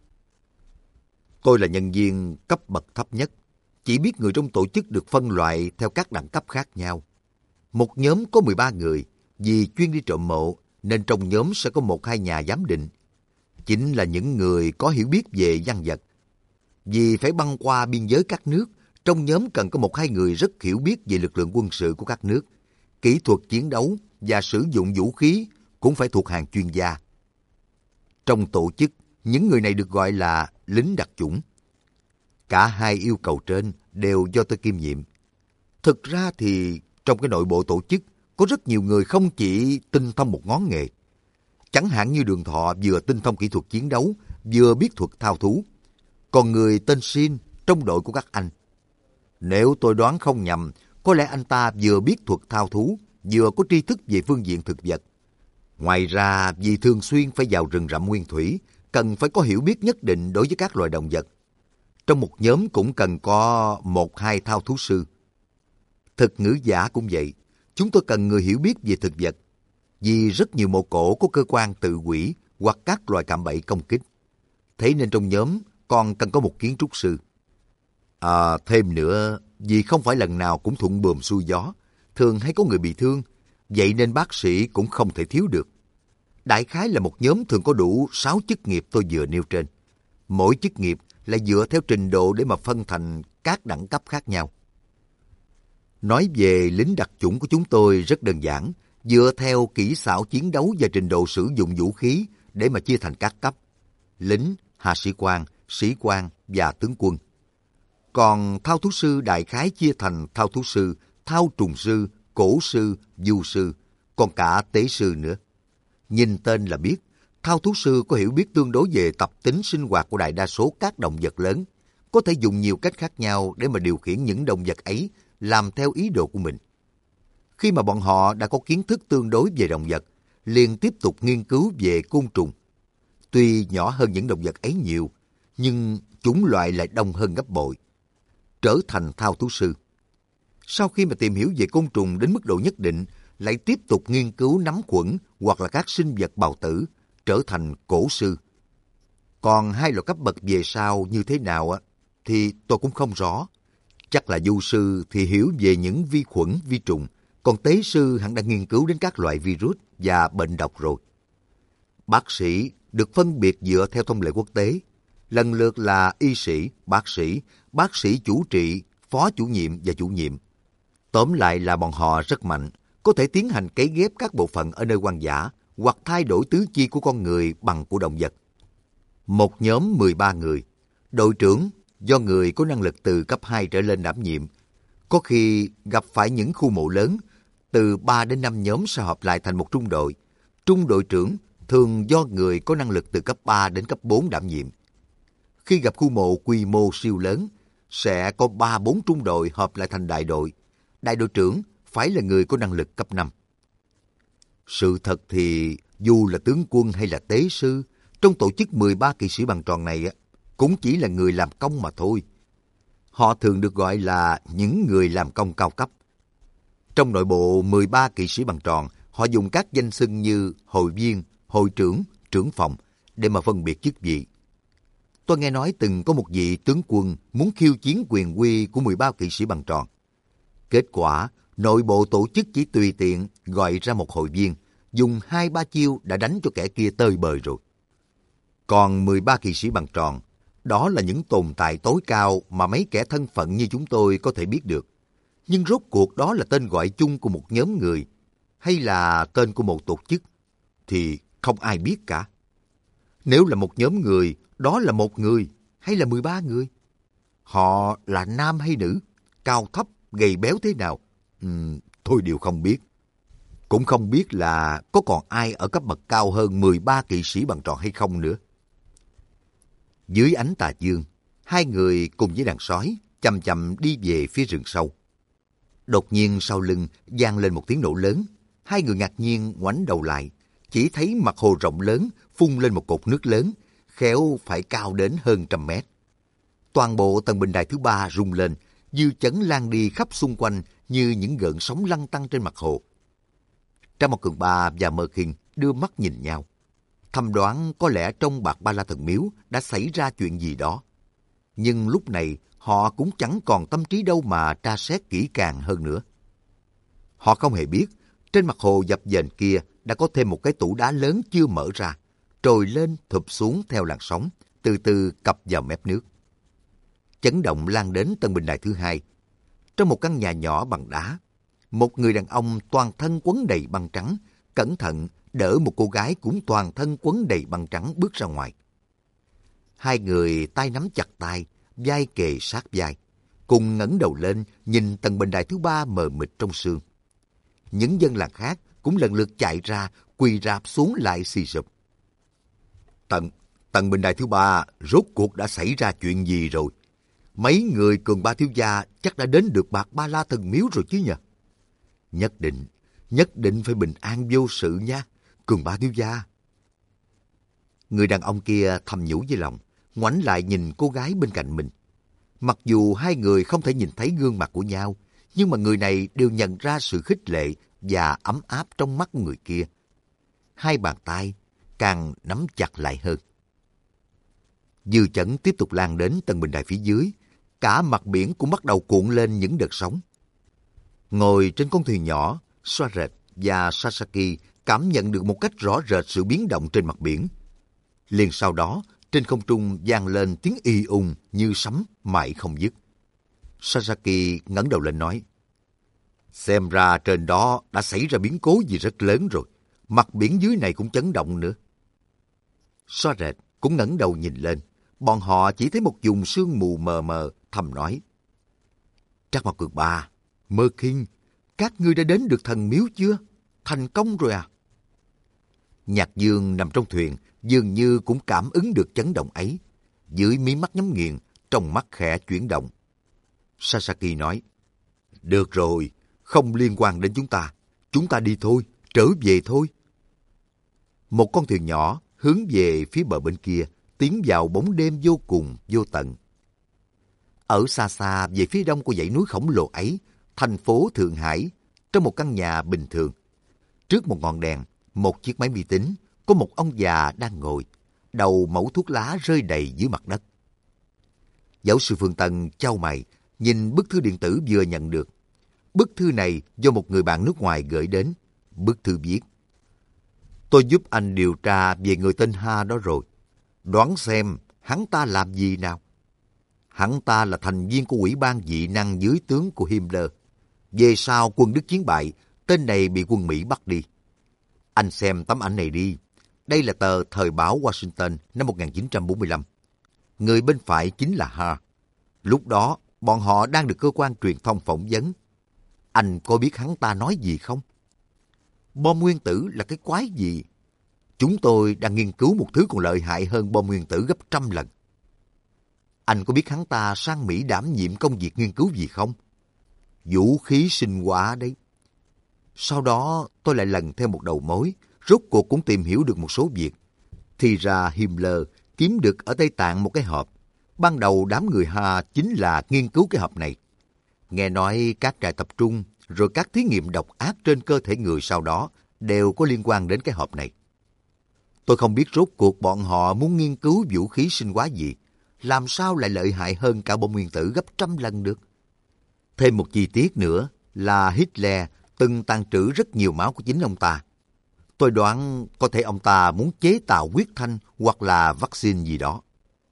Tôi là nhân viên cấp bậc thấp nhất, chỉ biết người trong tổ chức được phân loại theo các đẳng cấp khác nhau. Một nhóm có mười ba người, vì chuyên đi trộm mộ, nên trong nhóm sẽ có một hai nhà giám định. Chính là những người có hiểu biết về văn vật. Vì phải băng qua biên giới các nước, trong nhóm cần có một hai người rất hiểu biết về lực lượng quân sự của các nước, kỹ thuật chiến đấu và sử dụng vũ khí cũng phải thuộc hàng chuyên gia. Trong tổ chức, những người này được gọi là lính đặc chủng. Cả hai yêu cầu trên đều do tôi kiêm nhiệm. Thực ra thì trong cái nội bộ tổ chức có rất nhiều người không chỉ tinh thông một ngón nghề. Chẳng hạn như Đường Thọ vừa tinh thông kỹ thuật chiến đấu, vừa biết thuật thao thú. Còn người tên Sin trong đội của các anh, nếu tôi đoán không nhầm, có lẽ anh ta vừa biết thuật thao thú, vừa có tri thức về phương diện thực vật. Ngoài ra, vì thường xuyên phải vào rừng rậm nguyên thủy, cần phải có hiểu biết nhất định đối với các loài động vật. Trong một nhóm cũng cần có một hai thao thú sư. Thực ngữ giả cũng vậy, chúng tôi cần người hiểu biết về thực vật, vì rất nhiều mộ cổ có cơ quan tự hủy hoặc các loài cạm bẫy công kích. Thế nên trong nhóm còn cần có một kiến trúc sư. À, thêm nữa, vì không phải lần nào cũng thuận buồm xuôi gió, thường hay có người bị thương, vậy nên bác sĩ cũng không thể thiếu được. Đại khái là một nhóm thường có đủ sáu chức nghiệp tôi vừa nêu trên. Mỗi chức nghiệp là dựa theo trình độ để mà phân thành các đẳng cấp khác nhau. Nói về lính đặc chủng của chúng tôi rất đơn giản, dựa theo kỹ xảo chiến đấu và trình độ sử dụng vũ khí để mà chia thành các cấp: lính, hạ sĩ quan, sĩ quan và tướng quân. Còn thao thú sư đại khái chia thành thao thú sư, thao trùng sư, cổ sư, du sư, còn cả tế sư nữa. Nhìn tên là biết, thao thú sư có hiểu biết tương đối về tập tính sinh hoạt của đại đa số các động vật lớn, có thể dùng nhiều cách khác nhau để mà điều khiển những động vật ấy làm theo ý đồ của mình. Khi mà bọn họ đã có kiến thức tương đối về động vật, liền tiếp tục nghiên cứu về côn trùng. Tuy nhỏ hơn những động vật ấy nhiều, nhưng chủng loại lại đông hơn gấp bội. Trở thành thao thú sư. Sau khi mà tìm hiểu về côn trùng đến mức độ nhất định, lại tiếp tục nghiên cứu nấm khuẩn hoặc là các sinh vật bào tử, trở thành cổ sư. Còn hai loại cấp bậc về sau như thế nào á, thì tôi cũng không rõ. Chắc là du sư thì hiểu về những vi khuẩn, vi trùng, còn tế sư hẳn đã nghiên cứu đến các loại virus và bệnh độc rồi. Bác sĩ được phân biệt dựa theo thông lệ quốc tế, lần lượt là y sĩ, bác sĩ, bác sĩ chủ trị, phó chủ nhiệm và chủ nhiệm. Tóm lại là bọn họ rất mạnh, có thể tiến hành cấy ghép các bộ phận ở nơi hoang dã hoặc thay đổi tứ chi của con người bằng của động vật. Một nhóm mười ba người, đội trưởng do người có năng lực từ cấp hai trở lên đảm nhiệm. Có khi gặp phải những khu mộ lớn, từ ba đến năm nhóm sẽ hợp lại thành một trung đội. Trung đội trưởng thường do người có năng lực từ cấp ba đến cấp bốn đảm nhiệm. Khi gặp khu mộ quy mô siêu lớn, sẽ có ba bốn trung đội hợp lại thành đại đội. Đại đội trưởng phải là người có năng lực cấp năm. Sự thật thì dù là tướng quân hay là tế sư, trong tổ chức mười ba kỵ sĩ bằng tròn này cũng chỉ là người làm công mà thôi. Họ thường được gọi là những người làm công cao cấp. Trong nội bộ mười ba kỵ sĩ bằng tròn, họ dùng các danh xưng như hội viên, hội trưởng, trưởng phòng để mà phân biệt chức vị. Tôi nghe nói từng có một vị tướng quân muốn khiêu chiến quyền uy của mười ba kỵ sĩ bằng tròn. Kết quả, nội bộ tổ chức chỉ tùy tiện gọi ra một hội viên, dùng hai ba chiêu đã đánh cho kẻ kia tơi bời rồi. Còn mười ba kỵ sĩ bằng tròn, đó là những tồn tại tối cao mà mấy kẻ thân phận như chúng tôi có thể biết được. Nhưng rốt cuộc đó là tên gọi chung của một nhóm người, hay là tên của một tổ chức, thì không ai biết cả. Nếu là một nhóm người, đó là một người, hay là mười ba người? Họ là nam hay nữ? Cao thấp, gầy béo thế nào? Uhm, thôi đều không biết. Cũng không biết là có còn ai ở cấp bậc cao hơn mười ba kỵ sĩ bằng tròn hay không nữa. Dưới ánh tà dương, hai người cùng với đàn sói chậm chậm đi về phía rừng sâu. Đột nhiên sau lưng vang lên một tiếng nổ lớn. Hai người ngạc nhiên ngoảnh đầu lại, chỉ thấy mặt hồ rộng lớn phun lên một cột nước lớn, khéo phải cao đến hơn trăm mét. Toàn bộ tầng bình đài thứ ba rung lên, dư chấn lan đi khắp xung quanh như những gợn sóng lăn tăn trên mặt hồ. Trang Mộc Cường Ba và Mơ Khiên đưa mắt nhìn nhau, thầm đoán có lẽ trong Bạc Ba La Thần Miếu đã xảy ra chuyện gì đó. Nhưng lúc này họ cũng chẳng còn tâm trí đâu mà tra xét kỹ càng hơn nữa. Họ không hề biết, trên mặt hồ dập dềnh kia đã có thêm một cái tủ đá lớn chưa mở ra, trồi lên thụp xuống theo làn sóng, từ từ cập vào mép nước. Chấn động lan đến tầng bình đài thứ hai. Trong một căn nhà nhỏ bằng đá, một người đàn ông toàn thân quấn đầy băng trắng, cẩn thận đỡ một cô gái cũng toàn thân quấn đầy băng trắng bước ra ngoài. Hai người tay nắm chặt tay, vai kề sát vai, cùng ngẩng đầu lên nhìn tầng bình đài thứ ba mờ mịt trong sương. Những dân làng khác cũng lần lượt chạy ra, quỳ rạp xuống lại xì sụp. Tầng, tầng bình đài thứ ba, rốt cuộc đã xảy ra chuyện gì rồi? Mấy người Cường Ba thiếu gia chắc đã đến được Bạc Ba La Thần Miếu rồi chứ nhỉ? Nhất định, nhất định phải bình an vô sự nha, Cường Ba thiếu gia. Người đàn ông kia thầm nhủ với lòng, ngoảnh lại nhìn cô gái bên cạnh mình. Mặc dù hai người không thể nhìn thấy gương mặt của nhau, nhưng mà người này đều nhận ra sự khích lệ và ấm áp trong mắt của người kia. Hai bàn tay càng nắm chặt lại hơn. Dư chấn tiếp tục lan đến tầng bình đài phía dưới, cả mặt biển cũng bắt đầu cuộn lên những đợt sóng. Ngồi trên con thuyền nhỏ, Soaret và Sasaki cảm nhận được một cách rõ rệt sự biến động trên mặt biển. Liền sau đó, trên không trung vang lên tiếng y ùng như sấm mãi không dứt. Sasaki ngẩng đầu lên nói, xem ra trên đó đã xảy ra biến cố gì rất lớn rồi, mặt biển dưới này cũng chấn động nữa. Soaret cũng ngẩng đầu nhìn lên, bọn họ chỉ thấy một vùng sương mù mờ mờ, thầm nói, Trác Mao Cường Ba, Mơ Kinh, các ngươi đã đến được thần miếu chưa? Thành công rồi à? Nhạc Dương nằm trong thuyền, dường như cũng cảm ứng được chấn động ấy. Dưới mí mắt nhắm nghiền, trong mắt khẽ chuyển động. Sasaki nói, được rồi, không liên quan đến chúng ta. Chúng ta đi thôi, trở về thôi. Một con thuyền nhỏ hướng về phía bờ bên kia, tiến vào bóng đêm vô cùng, vô tận. Ở xa xa về phía đông của dãy núi khổng lồ ấy, thành phố Thượng Hải, trong một căn nhà bình thường. Trước một ngọn đèn, một chiếc máy vi tính, có một ông già đang ngồi, đầu mẩu thuốc lá rơi đầy dưới mặt đất. Giáo sư Phương Tân chau mày, nhìn bức thư điện tử vừa nhận được. Bức thư này do một người bạn nước ngoài gửi đến. Bức thư viết, tôi giúp anh điều tra về người tên Ha đó rồi. Đoán xem hắn ta làm gì nào? Hắn ta là thành viên của ủy ban dị năng dưới tướng của Himmler. Về sau quân Đức chiến bại, tên này bị quân Mỹ bắt đi. Anh xem tấm ảnh này đi. Đây là tờ Thời báo Washington năm một nghìn chín trăm bốn mươi lăm. Người bên phải chính là Ha. Lúc đó, bọn họ đang được cơ quan truyền thông phỏng vấn. Anh có biết hắn ta nói gì không? Bom nguyên tử là cái quái gì? Chúng tôi đang nghiên cứu một thứ còn lợi hại hơn bom nguyên tử gấp trăm lần. Anh có biết hắn ta sang Mỹ đảm nhiệm công việc nghiên cứu gì không? Vũ khí sinh hóa đấy. Sau đó tôi lại lần theo một đầu mối, rốt cuộc cũng tìm hiểu được một số việc. Thì ra Himmler kiếm được ở Tây Tạng một cái hộp. Ban đầu đám người Ha chính là nghiên cứu cái hộp này. Nghe nói các trại tập trung, rồi các thí nghiệm độc ác trên cơ thể người sau đó đều có liên quan đến cái hộp này. Tôi không biết rốt cuộc bọn họ muốn nghiên cứu vũ khí sinh hóa gì, làm sao lại lợi hại hơn cả bom nguyên tử gấp trăm lần được. Thêm một chi tiết nữa là Hitler từng tàn trữ rất nhiều máu của chính ông ta. Tôi đoán có thể ông ta muốn chế tạo huyết thanh hoặc là vaccine gì đó.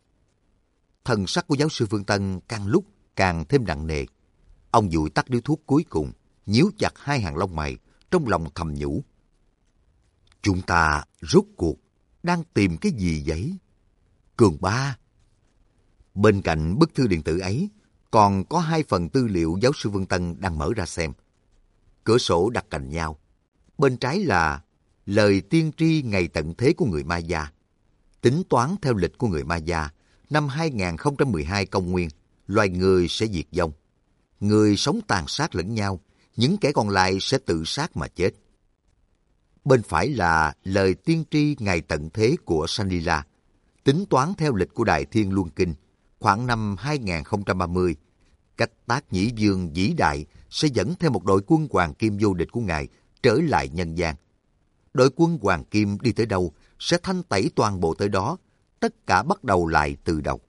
Thần sắc của giáo sư Phương Tân càng lúc càng thêm nặng nề. Ông dụi tắt điếu thuốc cuối cùng, nhíu chặt hai hàng lông mày, trong lòng thầm nhủ. Chúng ta rốt cuộc đang tìm cái gì vậy? Cường Ba. Bên cạnh bức thư điện tử ấy, còn có hai phần tư liệu giáo sư Phương Tân đang mở ra xem. Cửa sổ đặt cạnh nhau. Bên trái là lời tiên tri ngày tận thế của người Maya. Tính toán theo lịch của người Maya, năm hai nghìn không trăm mười hai công nguyên, loài người sẽ diệt vong. Người sống tàn sát lẫn nhau, những kẻ còn lại sẽ tự sát mà chết. Bên phải là lời tiên tri ngày tận thế của Sanila. Tính toán theo lịch của Đại Thiên Luân Kinh, khoảng năm hai nghìn không trăm ba mươi, Cách Tác Nhĩ Dương vĩ đại sẽ dẫn theo một đội quân Hoàng Kim vô địch của Ngài trở lại nhân gian. Đội quân Hoàng Kim đi tới đâu sẽ thanh tẩy toàn bộ tới đó, tất cả bắt đầu lại từ đầu.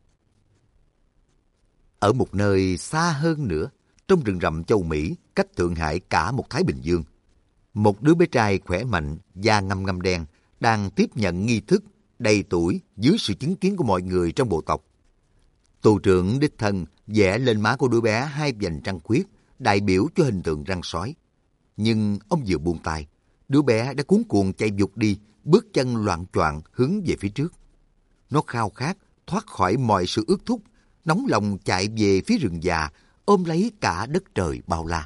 Ở một nơi xa hơn nữa, trong rừng rậm châu Mỹ, cách Thượng Hải cả một Thái Bình Dương, một đứa bé trai khỏe mạnh, da ngăm ngăm đen, đang tiếp nhận nghi thức đầy tuổi dưới sự chứng kiến của mọi người trong bộ tộc. Tù trưởng đích thân vẽ lên má của đứa bé hai vành trăng khuyết, đại biểu cho hình tượng răng sói. Nhưng ông vừa buông tay, đứa bé đã cuống cuồng chạy vụt đi, bước chân loạng choạng hướng về phía trước. Nó khao khát thoát khỏi mọi sự ước thúc, nóng lòng chạy về phía rừng già, ôm lấy cả đất trời bao la.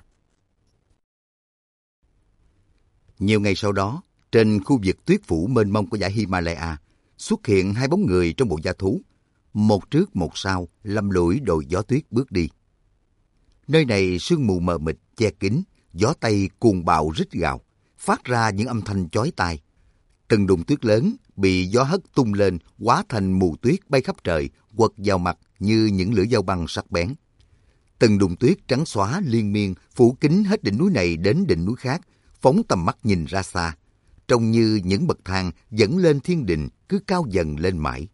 Nhiều ngày sau đó, trên khu vực tuyết phủ mênh mông của dãy Himalaya, xuất hiện hai bóng người trong bộ da thú. Một trước một sau, lầm lũi đồi gió tuyết bước đi. Nơi này sương mù mờ mịt che kín, gió tây cuồng bạo rít gào, phát ra những âm thanh chói tai. Từng đùng tuyết lớn bị gió hất tung lên, hóa thành mù tuyết bay khắp trời, quật vào mặt như những lưỡi dao băng sắc bén. Từng đùng tuyết trắng xóa liên miên phủ kín hết đỉnh núi này đến đỉnh núi khác, phóng tầm mắt nhìn ra xa, trông như những bậc thang dẫn lên thiên đình, cứ cao dần lên mãi.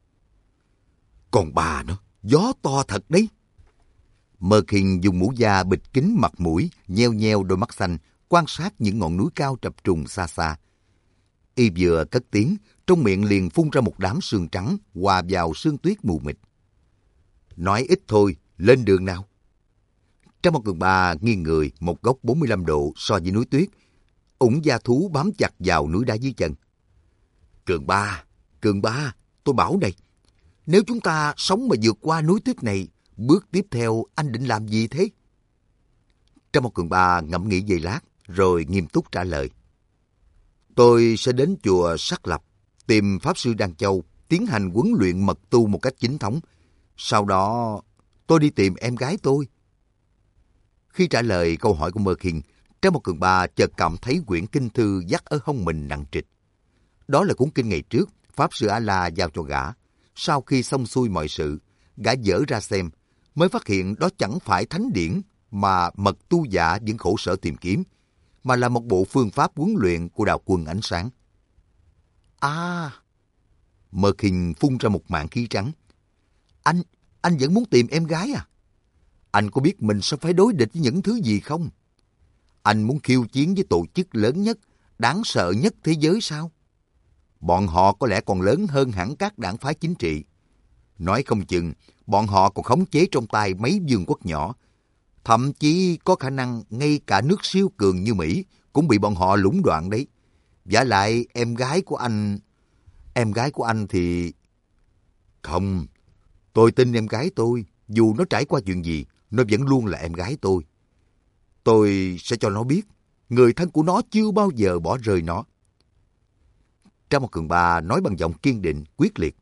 Còn bà nó, gió to thật đấy. Mơ Khinh dùng mũ da bịt kín mặt mũi, nheo nheo đôi mắt xanh, quan sát những ngọn núi cao trập trùng xa xa. Y vừa cất tiếng, trong miệng liền phun ra một đám sương trắng hòa vào sương tuyết mù mịt. Nói ít thôi, lên đường nào. Trong một Cường Ba nghiêng người một góc bốn mươi lăm độ so với núi tuyết, ủng da thú bám chặt vào núi đá dưới chân. Cường Ba, Cường Ba, tôi bảo đây, nếu chúng ta sống mà vượt qua núi tuyết này, bước tiếp theo anh định làm gì thế? Trong một Cường Ba ngẫm nghĩ giây lát, rồi nghiêm túc trả lời. Tôi sẽ đến chùa Sắc Lập, tìm Pháp Sư Đan Châu, tiến hành huấn luyện mật tu một cách chính thống. Sau đó, tôi đi tìm em gái tôi. Khi trả lời câu hỏi của Mơ Khinh, Trang Một Cường Ba chợt cảm thấy quyển kinh thư dắt ở hông mình nặng trịch. Đó là cuốn kinh ngày trước, Pháp Sư A-La giao cho gã. Sau khi xong xuôi mọi sự, gã dở ra xem, mới phát hiện đó chẳng phải thánh điển mà mật tu giả vẫn khổ sở tìm kiếm, mà là một bộ phương pháp huấn luyện của đạo quân ánh sáng. À! Mơ Khinh phun ra một mảng khí trắng. Anh, anh vẫn muốn tìm em gái à? Anh có biết mình sẽ phải đối địch với những thứ gì không? Anh muốn khiêu chiến với tổ chức lớn nhất, đáng sợ nhất thế giới sao? Bọn họ có lẽ còn lớn hơn hẳn các đảng phái chính trị. Nói không chừng, bọn họ còn khống chế trong tay mấy vương quốc nhỏ. Thậm chí có khả năng ngay cả nước siêu cường như Mỹ cũng bị bọn họ lũng đoạn đấy. Vả lại em gái của anh... Em gái của anh thì... Không, tôi tin em gái tôi. Dù nó trải qua chuyện gì, nó vẫn luôn là em gái tôi. Tôi sẽ cho nó biết, người thân của nó chưa bao giờ bỏ rơi nó. Trang Một Cường Ba nói bằng giọng kiên định, quyết liệt.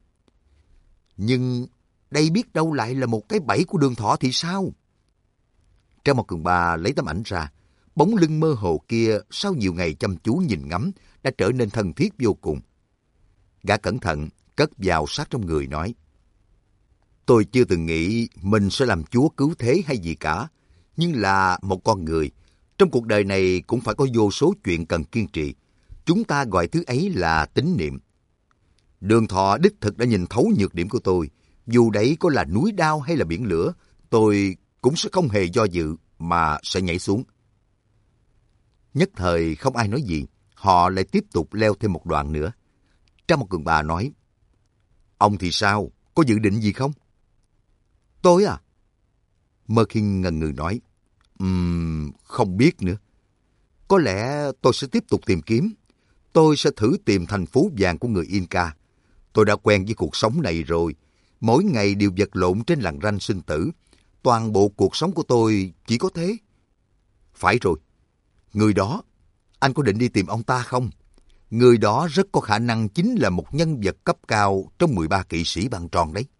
Nhưng đây biết đâu lại là một cái bẫy của Đường Thọ thì sao? Trang Một Cường Ba lấy tấm ảnh ra, bóng lưng mơ hồ kia sau nhiều ngày chăm chú nhìn ngắm đã trở nên thân thiết vô cùng. Gã cẩn thận cất vào sát trong người nói. Tôi chưa từng nghĩ mình sẽ làm chúa cứu thế hay gì cả, nhưng là một con người. Trong cuộc đời này cũng phải có vô số chuyện cần kiên trì. Chúng ta gọi thứ ấy là tín niệm. Đường Thọ đích thực đã nhìn thấu nhược điểm của tôi. Dù đấy có là núi đao hay là biển lửa, tôi cũng sẽ không hề do dự mà sẽ nhảy xuống. Nhất thời không ai nói gì, họ lại tiếp tục leo thêm một đoạn nữa. Trang Một Cường Ba nói, ông thì sao? Có dự định gì không? Tôi à? Mơ Khinh ngần ngừ nói, um, không biết nữa. Có lẽ tôi sẽ tiếp tục tìm kiếm. Tôi sẽ thử tìm thành phố vàng của người Inca. Tôi đã quen với cuộc sống này rồi. Mỗi ngày đều vật lộn trên lằn ranh sinh tử. Toàn bộ cuộc sống của tôi chỉ có thế. Phải rồi. Người đó, anh có định đi tìm ông ta không? Người đó rất có khả năng chính là một nhân vật cấp cao trong mười ba kỵ sĩ băng tròn đấy.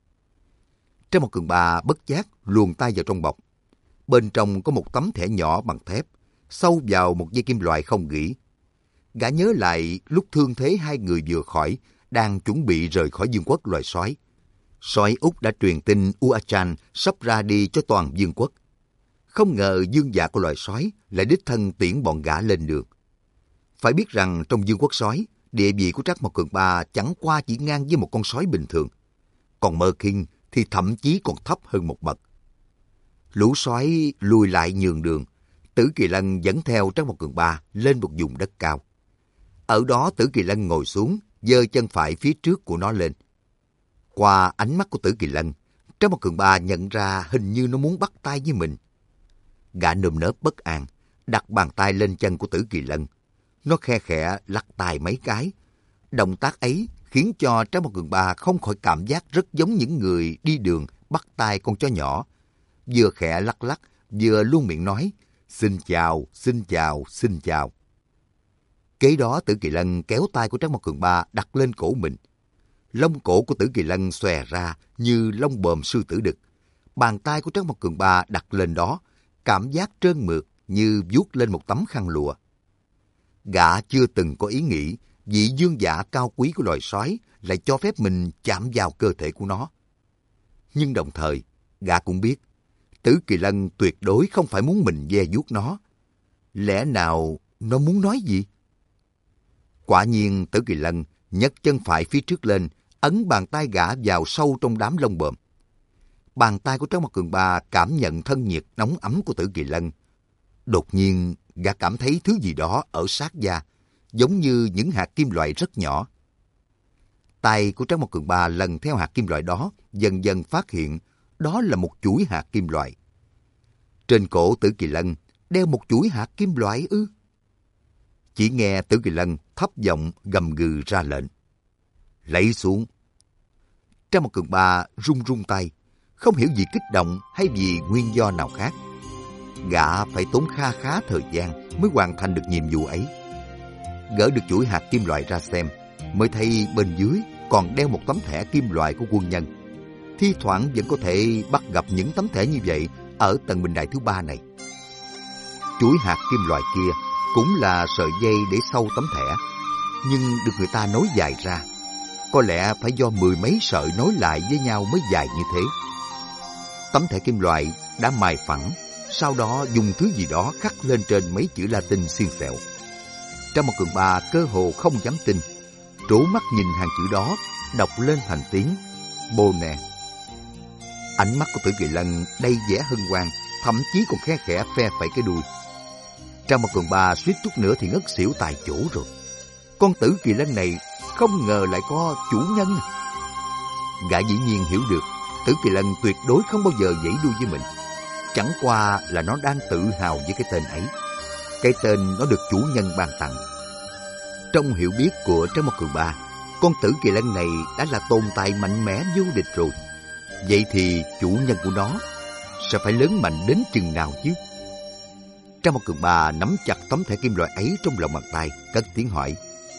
Trang Một Cường Ba bất giác luồn tay vào trong bọc. Bên trong có một tấm thẻ nhỏ bằng thép, sâu vào một dây kim loại không gỉ. Gã nhớ lại lúc thương thế hai người vừa khỏi, đang chuẩn bị rời khỏi vương quốc loài sói. Sói Úc đã truyền tin Uachan sắp ra đi cho toàn vương quốc. Không ngờ vương giả của loài sói lại đích thân tiễn bọn gã lên đường. Phải biết rằng trong vương quốc sói, địa vị của Trác Mộc Cường Ba chẳng qua chỉ ngang với một con sói bình thường. Còn Mơ Khinh thì thậm chí còn thấp hơn một bậc. Lũ sói lùi lại nhường đường. Tử Kỳ Lân dẫn theo Trác Mộc Cường Ba lên một vùng đất cao. Ở đó Tử Kỳ Lân ngồi xuống, giơ chân phải phía trước của nó lên. Qua ánh mắt của Tử Kỳ Lân, Trác Mộc Cường Ba nhận ra hình như nó muốn bắt tay với mình. Gã nơm nớp bất an, đặt bàn tay lên chân của Tử Kỳ Lân. Nó khe khẽ lắc tay mấy cái. Động tác ấy khiến cho Trác Mộc Cường Ba không khỏi cảm giác rất giống những người đi đường bắt tay con chó nhỏ. Vừa khẽ lắc lắc, vừa luôn miệng nói, xin chào, xin chào, xin chào. Kế đó Tử Kỳ Lân kéo tay của Trác Mộc Cường Ba đặt lên cổ mình. Lông cổ của Tử Kỳ Lân xòe ra như lông bờm sư tử đực. Bàn tay của Trác Mộc Cường Ba đặt lên đó, cảm giác trơn mượt như vuốt lên một tấm khăn lụa. Gã chưa từng có ý nghĩ vị dương giả cao quý của loài sói lại cho phép mình chạm vào cơ thể của nó. Nhưng đồng thời, gã cũng biết, Tử Kỳ Lân tuyệt đối không phải muốn mình ve vuốt nó. Lẽ nào nó muốn nói gì? Quả nhiên Tử Kỳ Lân nhấc chân phải phía trước lên, ấn bàn tay gã vào sâu trong đám lông bờm. Bàn tay của Trác Mộc Cường Ba cảm nhận thân nhiệt nóng ấm của Tử Kỳ Lân. Đột nhiên, gã cảm thấy thứ gì đó ở sát da, giống như những hạt kim loại rất nhỏ. Tay của Trác Mộc Cường Ba lần theo hạt kim loại đó, dần dần phát hiện đó là một chuỗi hạt kim loại. Trên cổ Tử Kỳ Lân đeo một chuỗi hạt kim loại ư? Chỉ nghe Tử Kỳ Lân thấp giọng gầm gừ ra lệnh. Lấy xuống. Trác Mộc Cường Ba run run tay, không hiểu vì kích động hay vì nguyên do nào khác. Gã phải tốn kha khá thời gian mới hoàn thành được nhiệm vụ ấy. Gỡ được chuỗi hạt kim loại ra xem, mới thấy bên dưới còn đeo một tấm thẻ kim loại của quân nhân. Thi thoảng vẫn có thể bắt gặp những tấm thẻ như vậy ở tầng bình đài thứ ba này. Chuỗi hạt kim loại kia cũng là sợi dây để sâu tấm thẻ, nhưng được người ta nối dài ra. Có lẽ phải do mười mấy sợi nối lại với nhau mới dài như thế. Tấm thẻ kim loại đã mài phẳng, sau đó dùng thứ gì đó khắc lên trên mấy chữ Latin xiên xẹo. Trác Mộc Cường Ba cơ hồ không dám tin, trố mắt nhìn hàng chữ đó, đọc lên thành tiếng Bonne. Ánh mắt của Tử Kỳ Lân đầy vẻ hân hoan, thậm chí còn khe khẽ phe phẩy cái đuôi. Trác Mộc Cường Ba suýt chút nữa thì ngất xỉu tại chỗ rồi. Con Tử Kỳ Lân này không ngờ lại có chủ nhân. Gã dĩ nhiên hiểu được Tử Kỳ Lân tuyệt đối không bao giờ giãy đuôi với mình. Chẳng qua là nó đang tự hào với cái tên ấy. Cái tên nó được chủ nhân ban tặng. Trong hiểu biết của Trác Mộc Cường Ba, con Tử Kỳ Lân này đã là tồn tại mạnh mẽ vô địch rồi. Vậy thì chủ nhân của nó sẽ phải lớn mạnh đến chừng nào chứ? Trác Mộc Cường Ba nắm chặt tấm thẻ kim loại ấy trong lòng bàn tay, cất tiếng hỏi.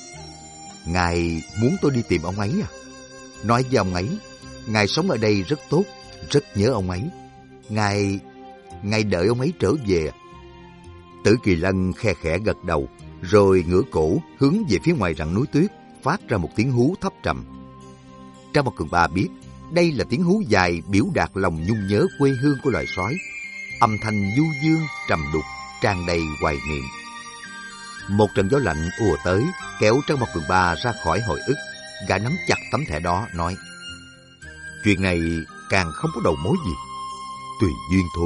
Ngài muốn tôi đi tìm ông ấy à? Nói với ông ấy, ngài sống ở đây rất tốt, rất nhớ ông ấy. Ngài... ngài đợi ông ấy trở về. Tử Kỳ Lân khe khẽ gật đầu, rồi ngửa cổ hướng về phía ngoài rặng núi tuyết, phát ra một tiếng hú thấp trầm. Trác Mộc Cường Ba biết đây là tiếng hú dài biểu đạt lòng nhung nhớ quê hương của loài sói. Âm thanh du dương, trầm đục, tràn đầy hoài niệm. Một trận gió lạnh ùa tới, kéo Trác Mộc Cường Ba ra khỏi hồi ức. Gã nắm chặt tấm thẻ đó, nói: Chuyện này càng không có đầu mối gì, tùy duyên thôi.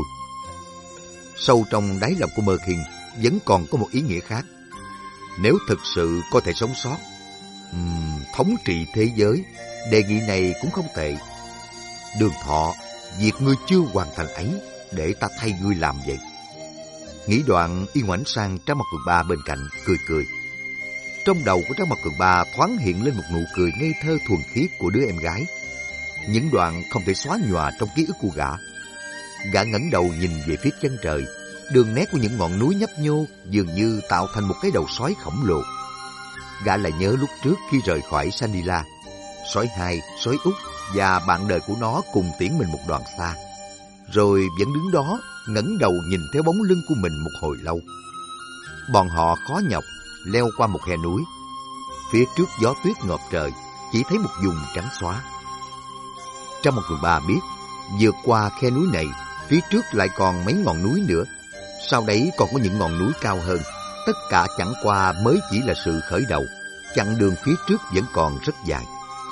Sâu trong đáy lòng của Mơ Khiên vẫn còn có một ý nghĩa khác. Nếu thực sự có thể sống sót, um, thống trị thế giới, đề nghị này cũng không tệ. Đường Thọ, việc ngươi chưa hoàn thành ấy, để ta thay ngươi làm vậy. Nghĩ đoạn, y ngoảnh sang Trác Mộc Cường Ba bên cạnh, cười cười. Trong đầu của Trác Mộc Cường Ba thoáng hiện lên một nụ cười ngây thơ thuần khiết của đứa em gái. Những đoạn không thể xóa nhòa trong ký ức của gã. Gã ngẩng đầu nhìn về phía chân trời, đường nét của những ngọn núi nhấp nhô dường như tạo thành một cái đầu sói khổng lồ. Gã lại nhớ lúc trước khi rời khỏi Sanila, sói hai, sói út và bạn đời của nó cùng tiễn mình một đoạn xa, rồi vẫn đứng đó ngẩng đầu nhìn theo bóng lưng của mình một hồi lâu. Bọn họ khó nhọc leo qua một khe núi. Phía trước gió tuyết ngập trời, chỉ thấy một vùng trắng xóa. Trác Mộc Cường Ba biết, vượt qua khe núi này, phía trước lại còn mấy ngọn núi nữa. Sau đấy còn có những ngọn núi cao hơn. Tất cả chẳng qua mới chỉ là sự khởi đầu. Chặng đường phía trước vẫn còn rất dài.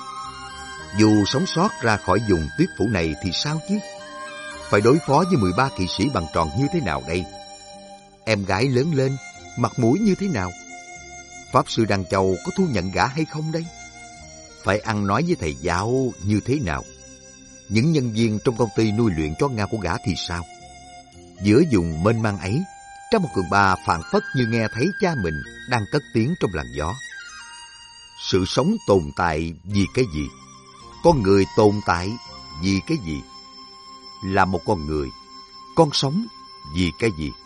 Dù sống sót ra khỏi vùng tuyết phủ này thì sao chứ? Phải đối phó với mười ba kỵ sĩ bằng tròn như thế nào đây? Em gái lớn lên, mặt mũi như thế nào? Pháp sư Đăng Châu có thu nhận gã hay không đây? Phải ăn nói với thầy giáo như thế nào? Những nhân viên trong công ty nuôi luyện chó Nga của gã thì sao? Giữa vùng mênh mang ấy, Trang một Cường Ba phảng phất như nghe thấy cha mình đang cất tiếng trong làn gió. Sự sống tồn tại vì cái gì? Con người tồn tại vì cái gì? Là một con người, con sống vì cái gì?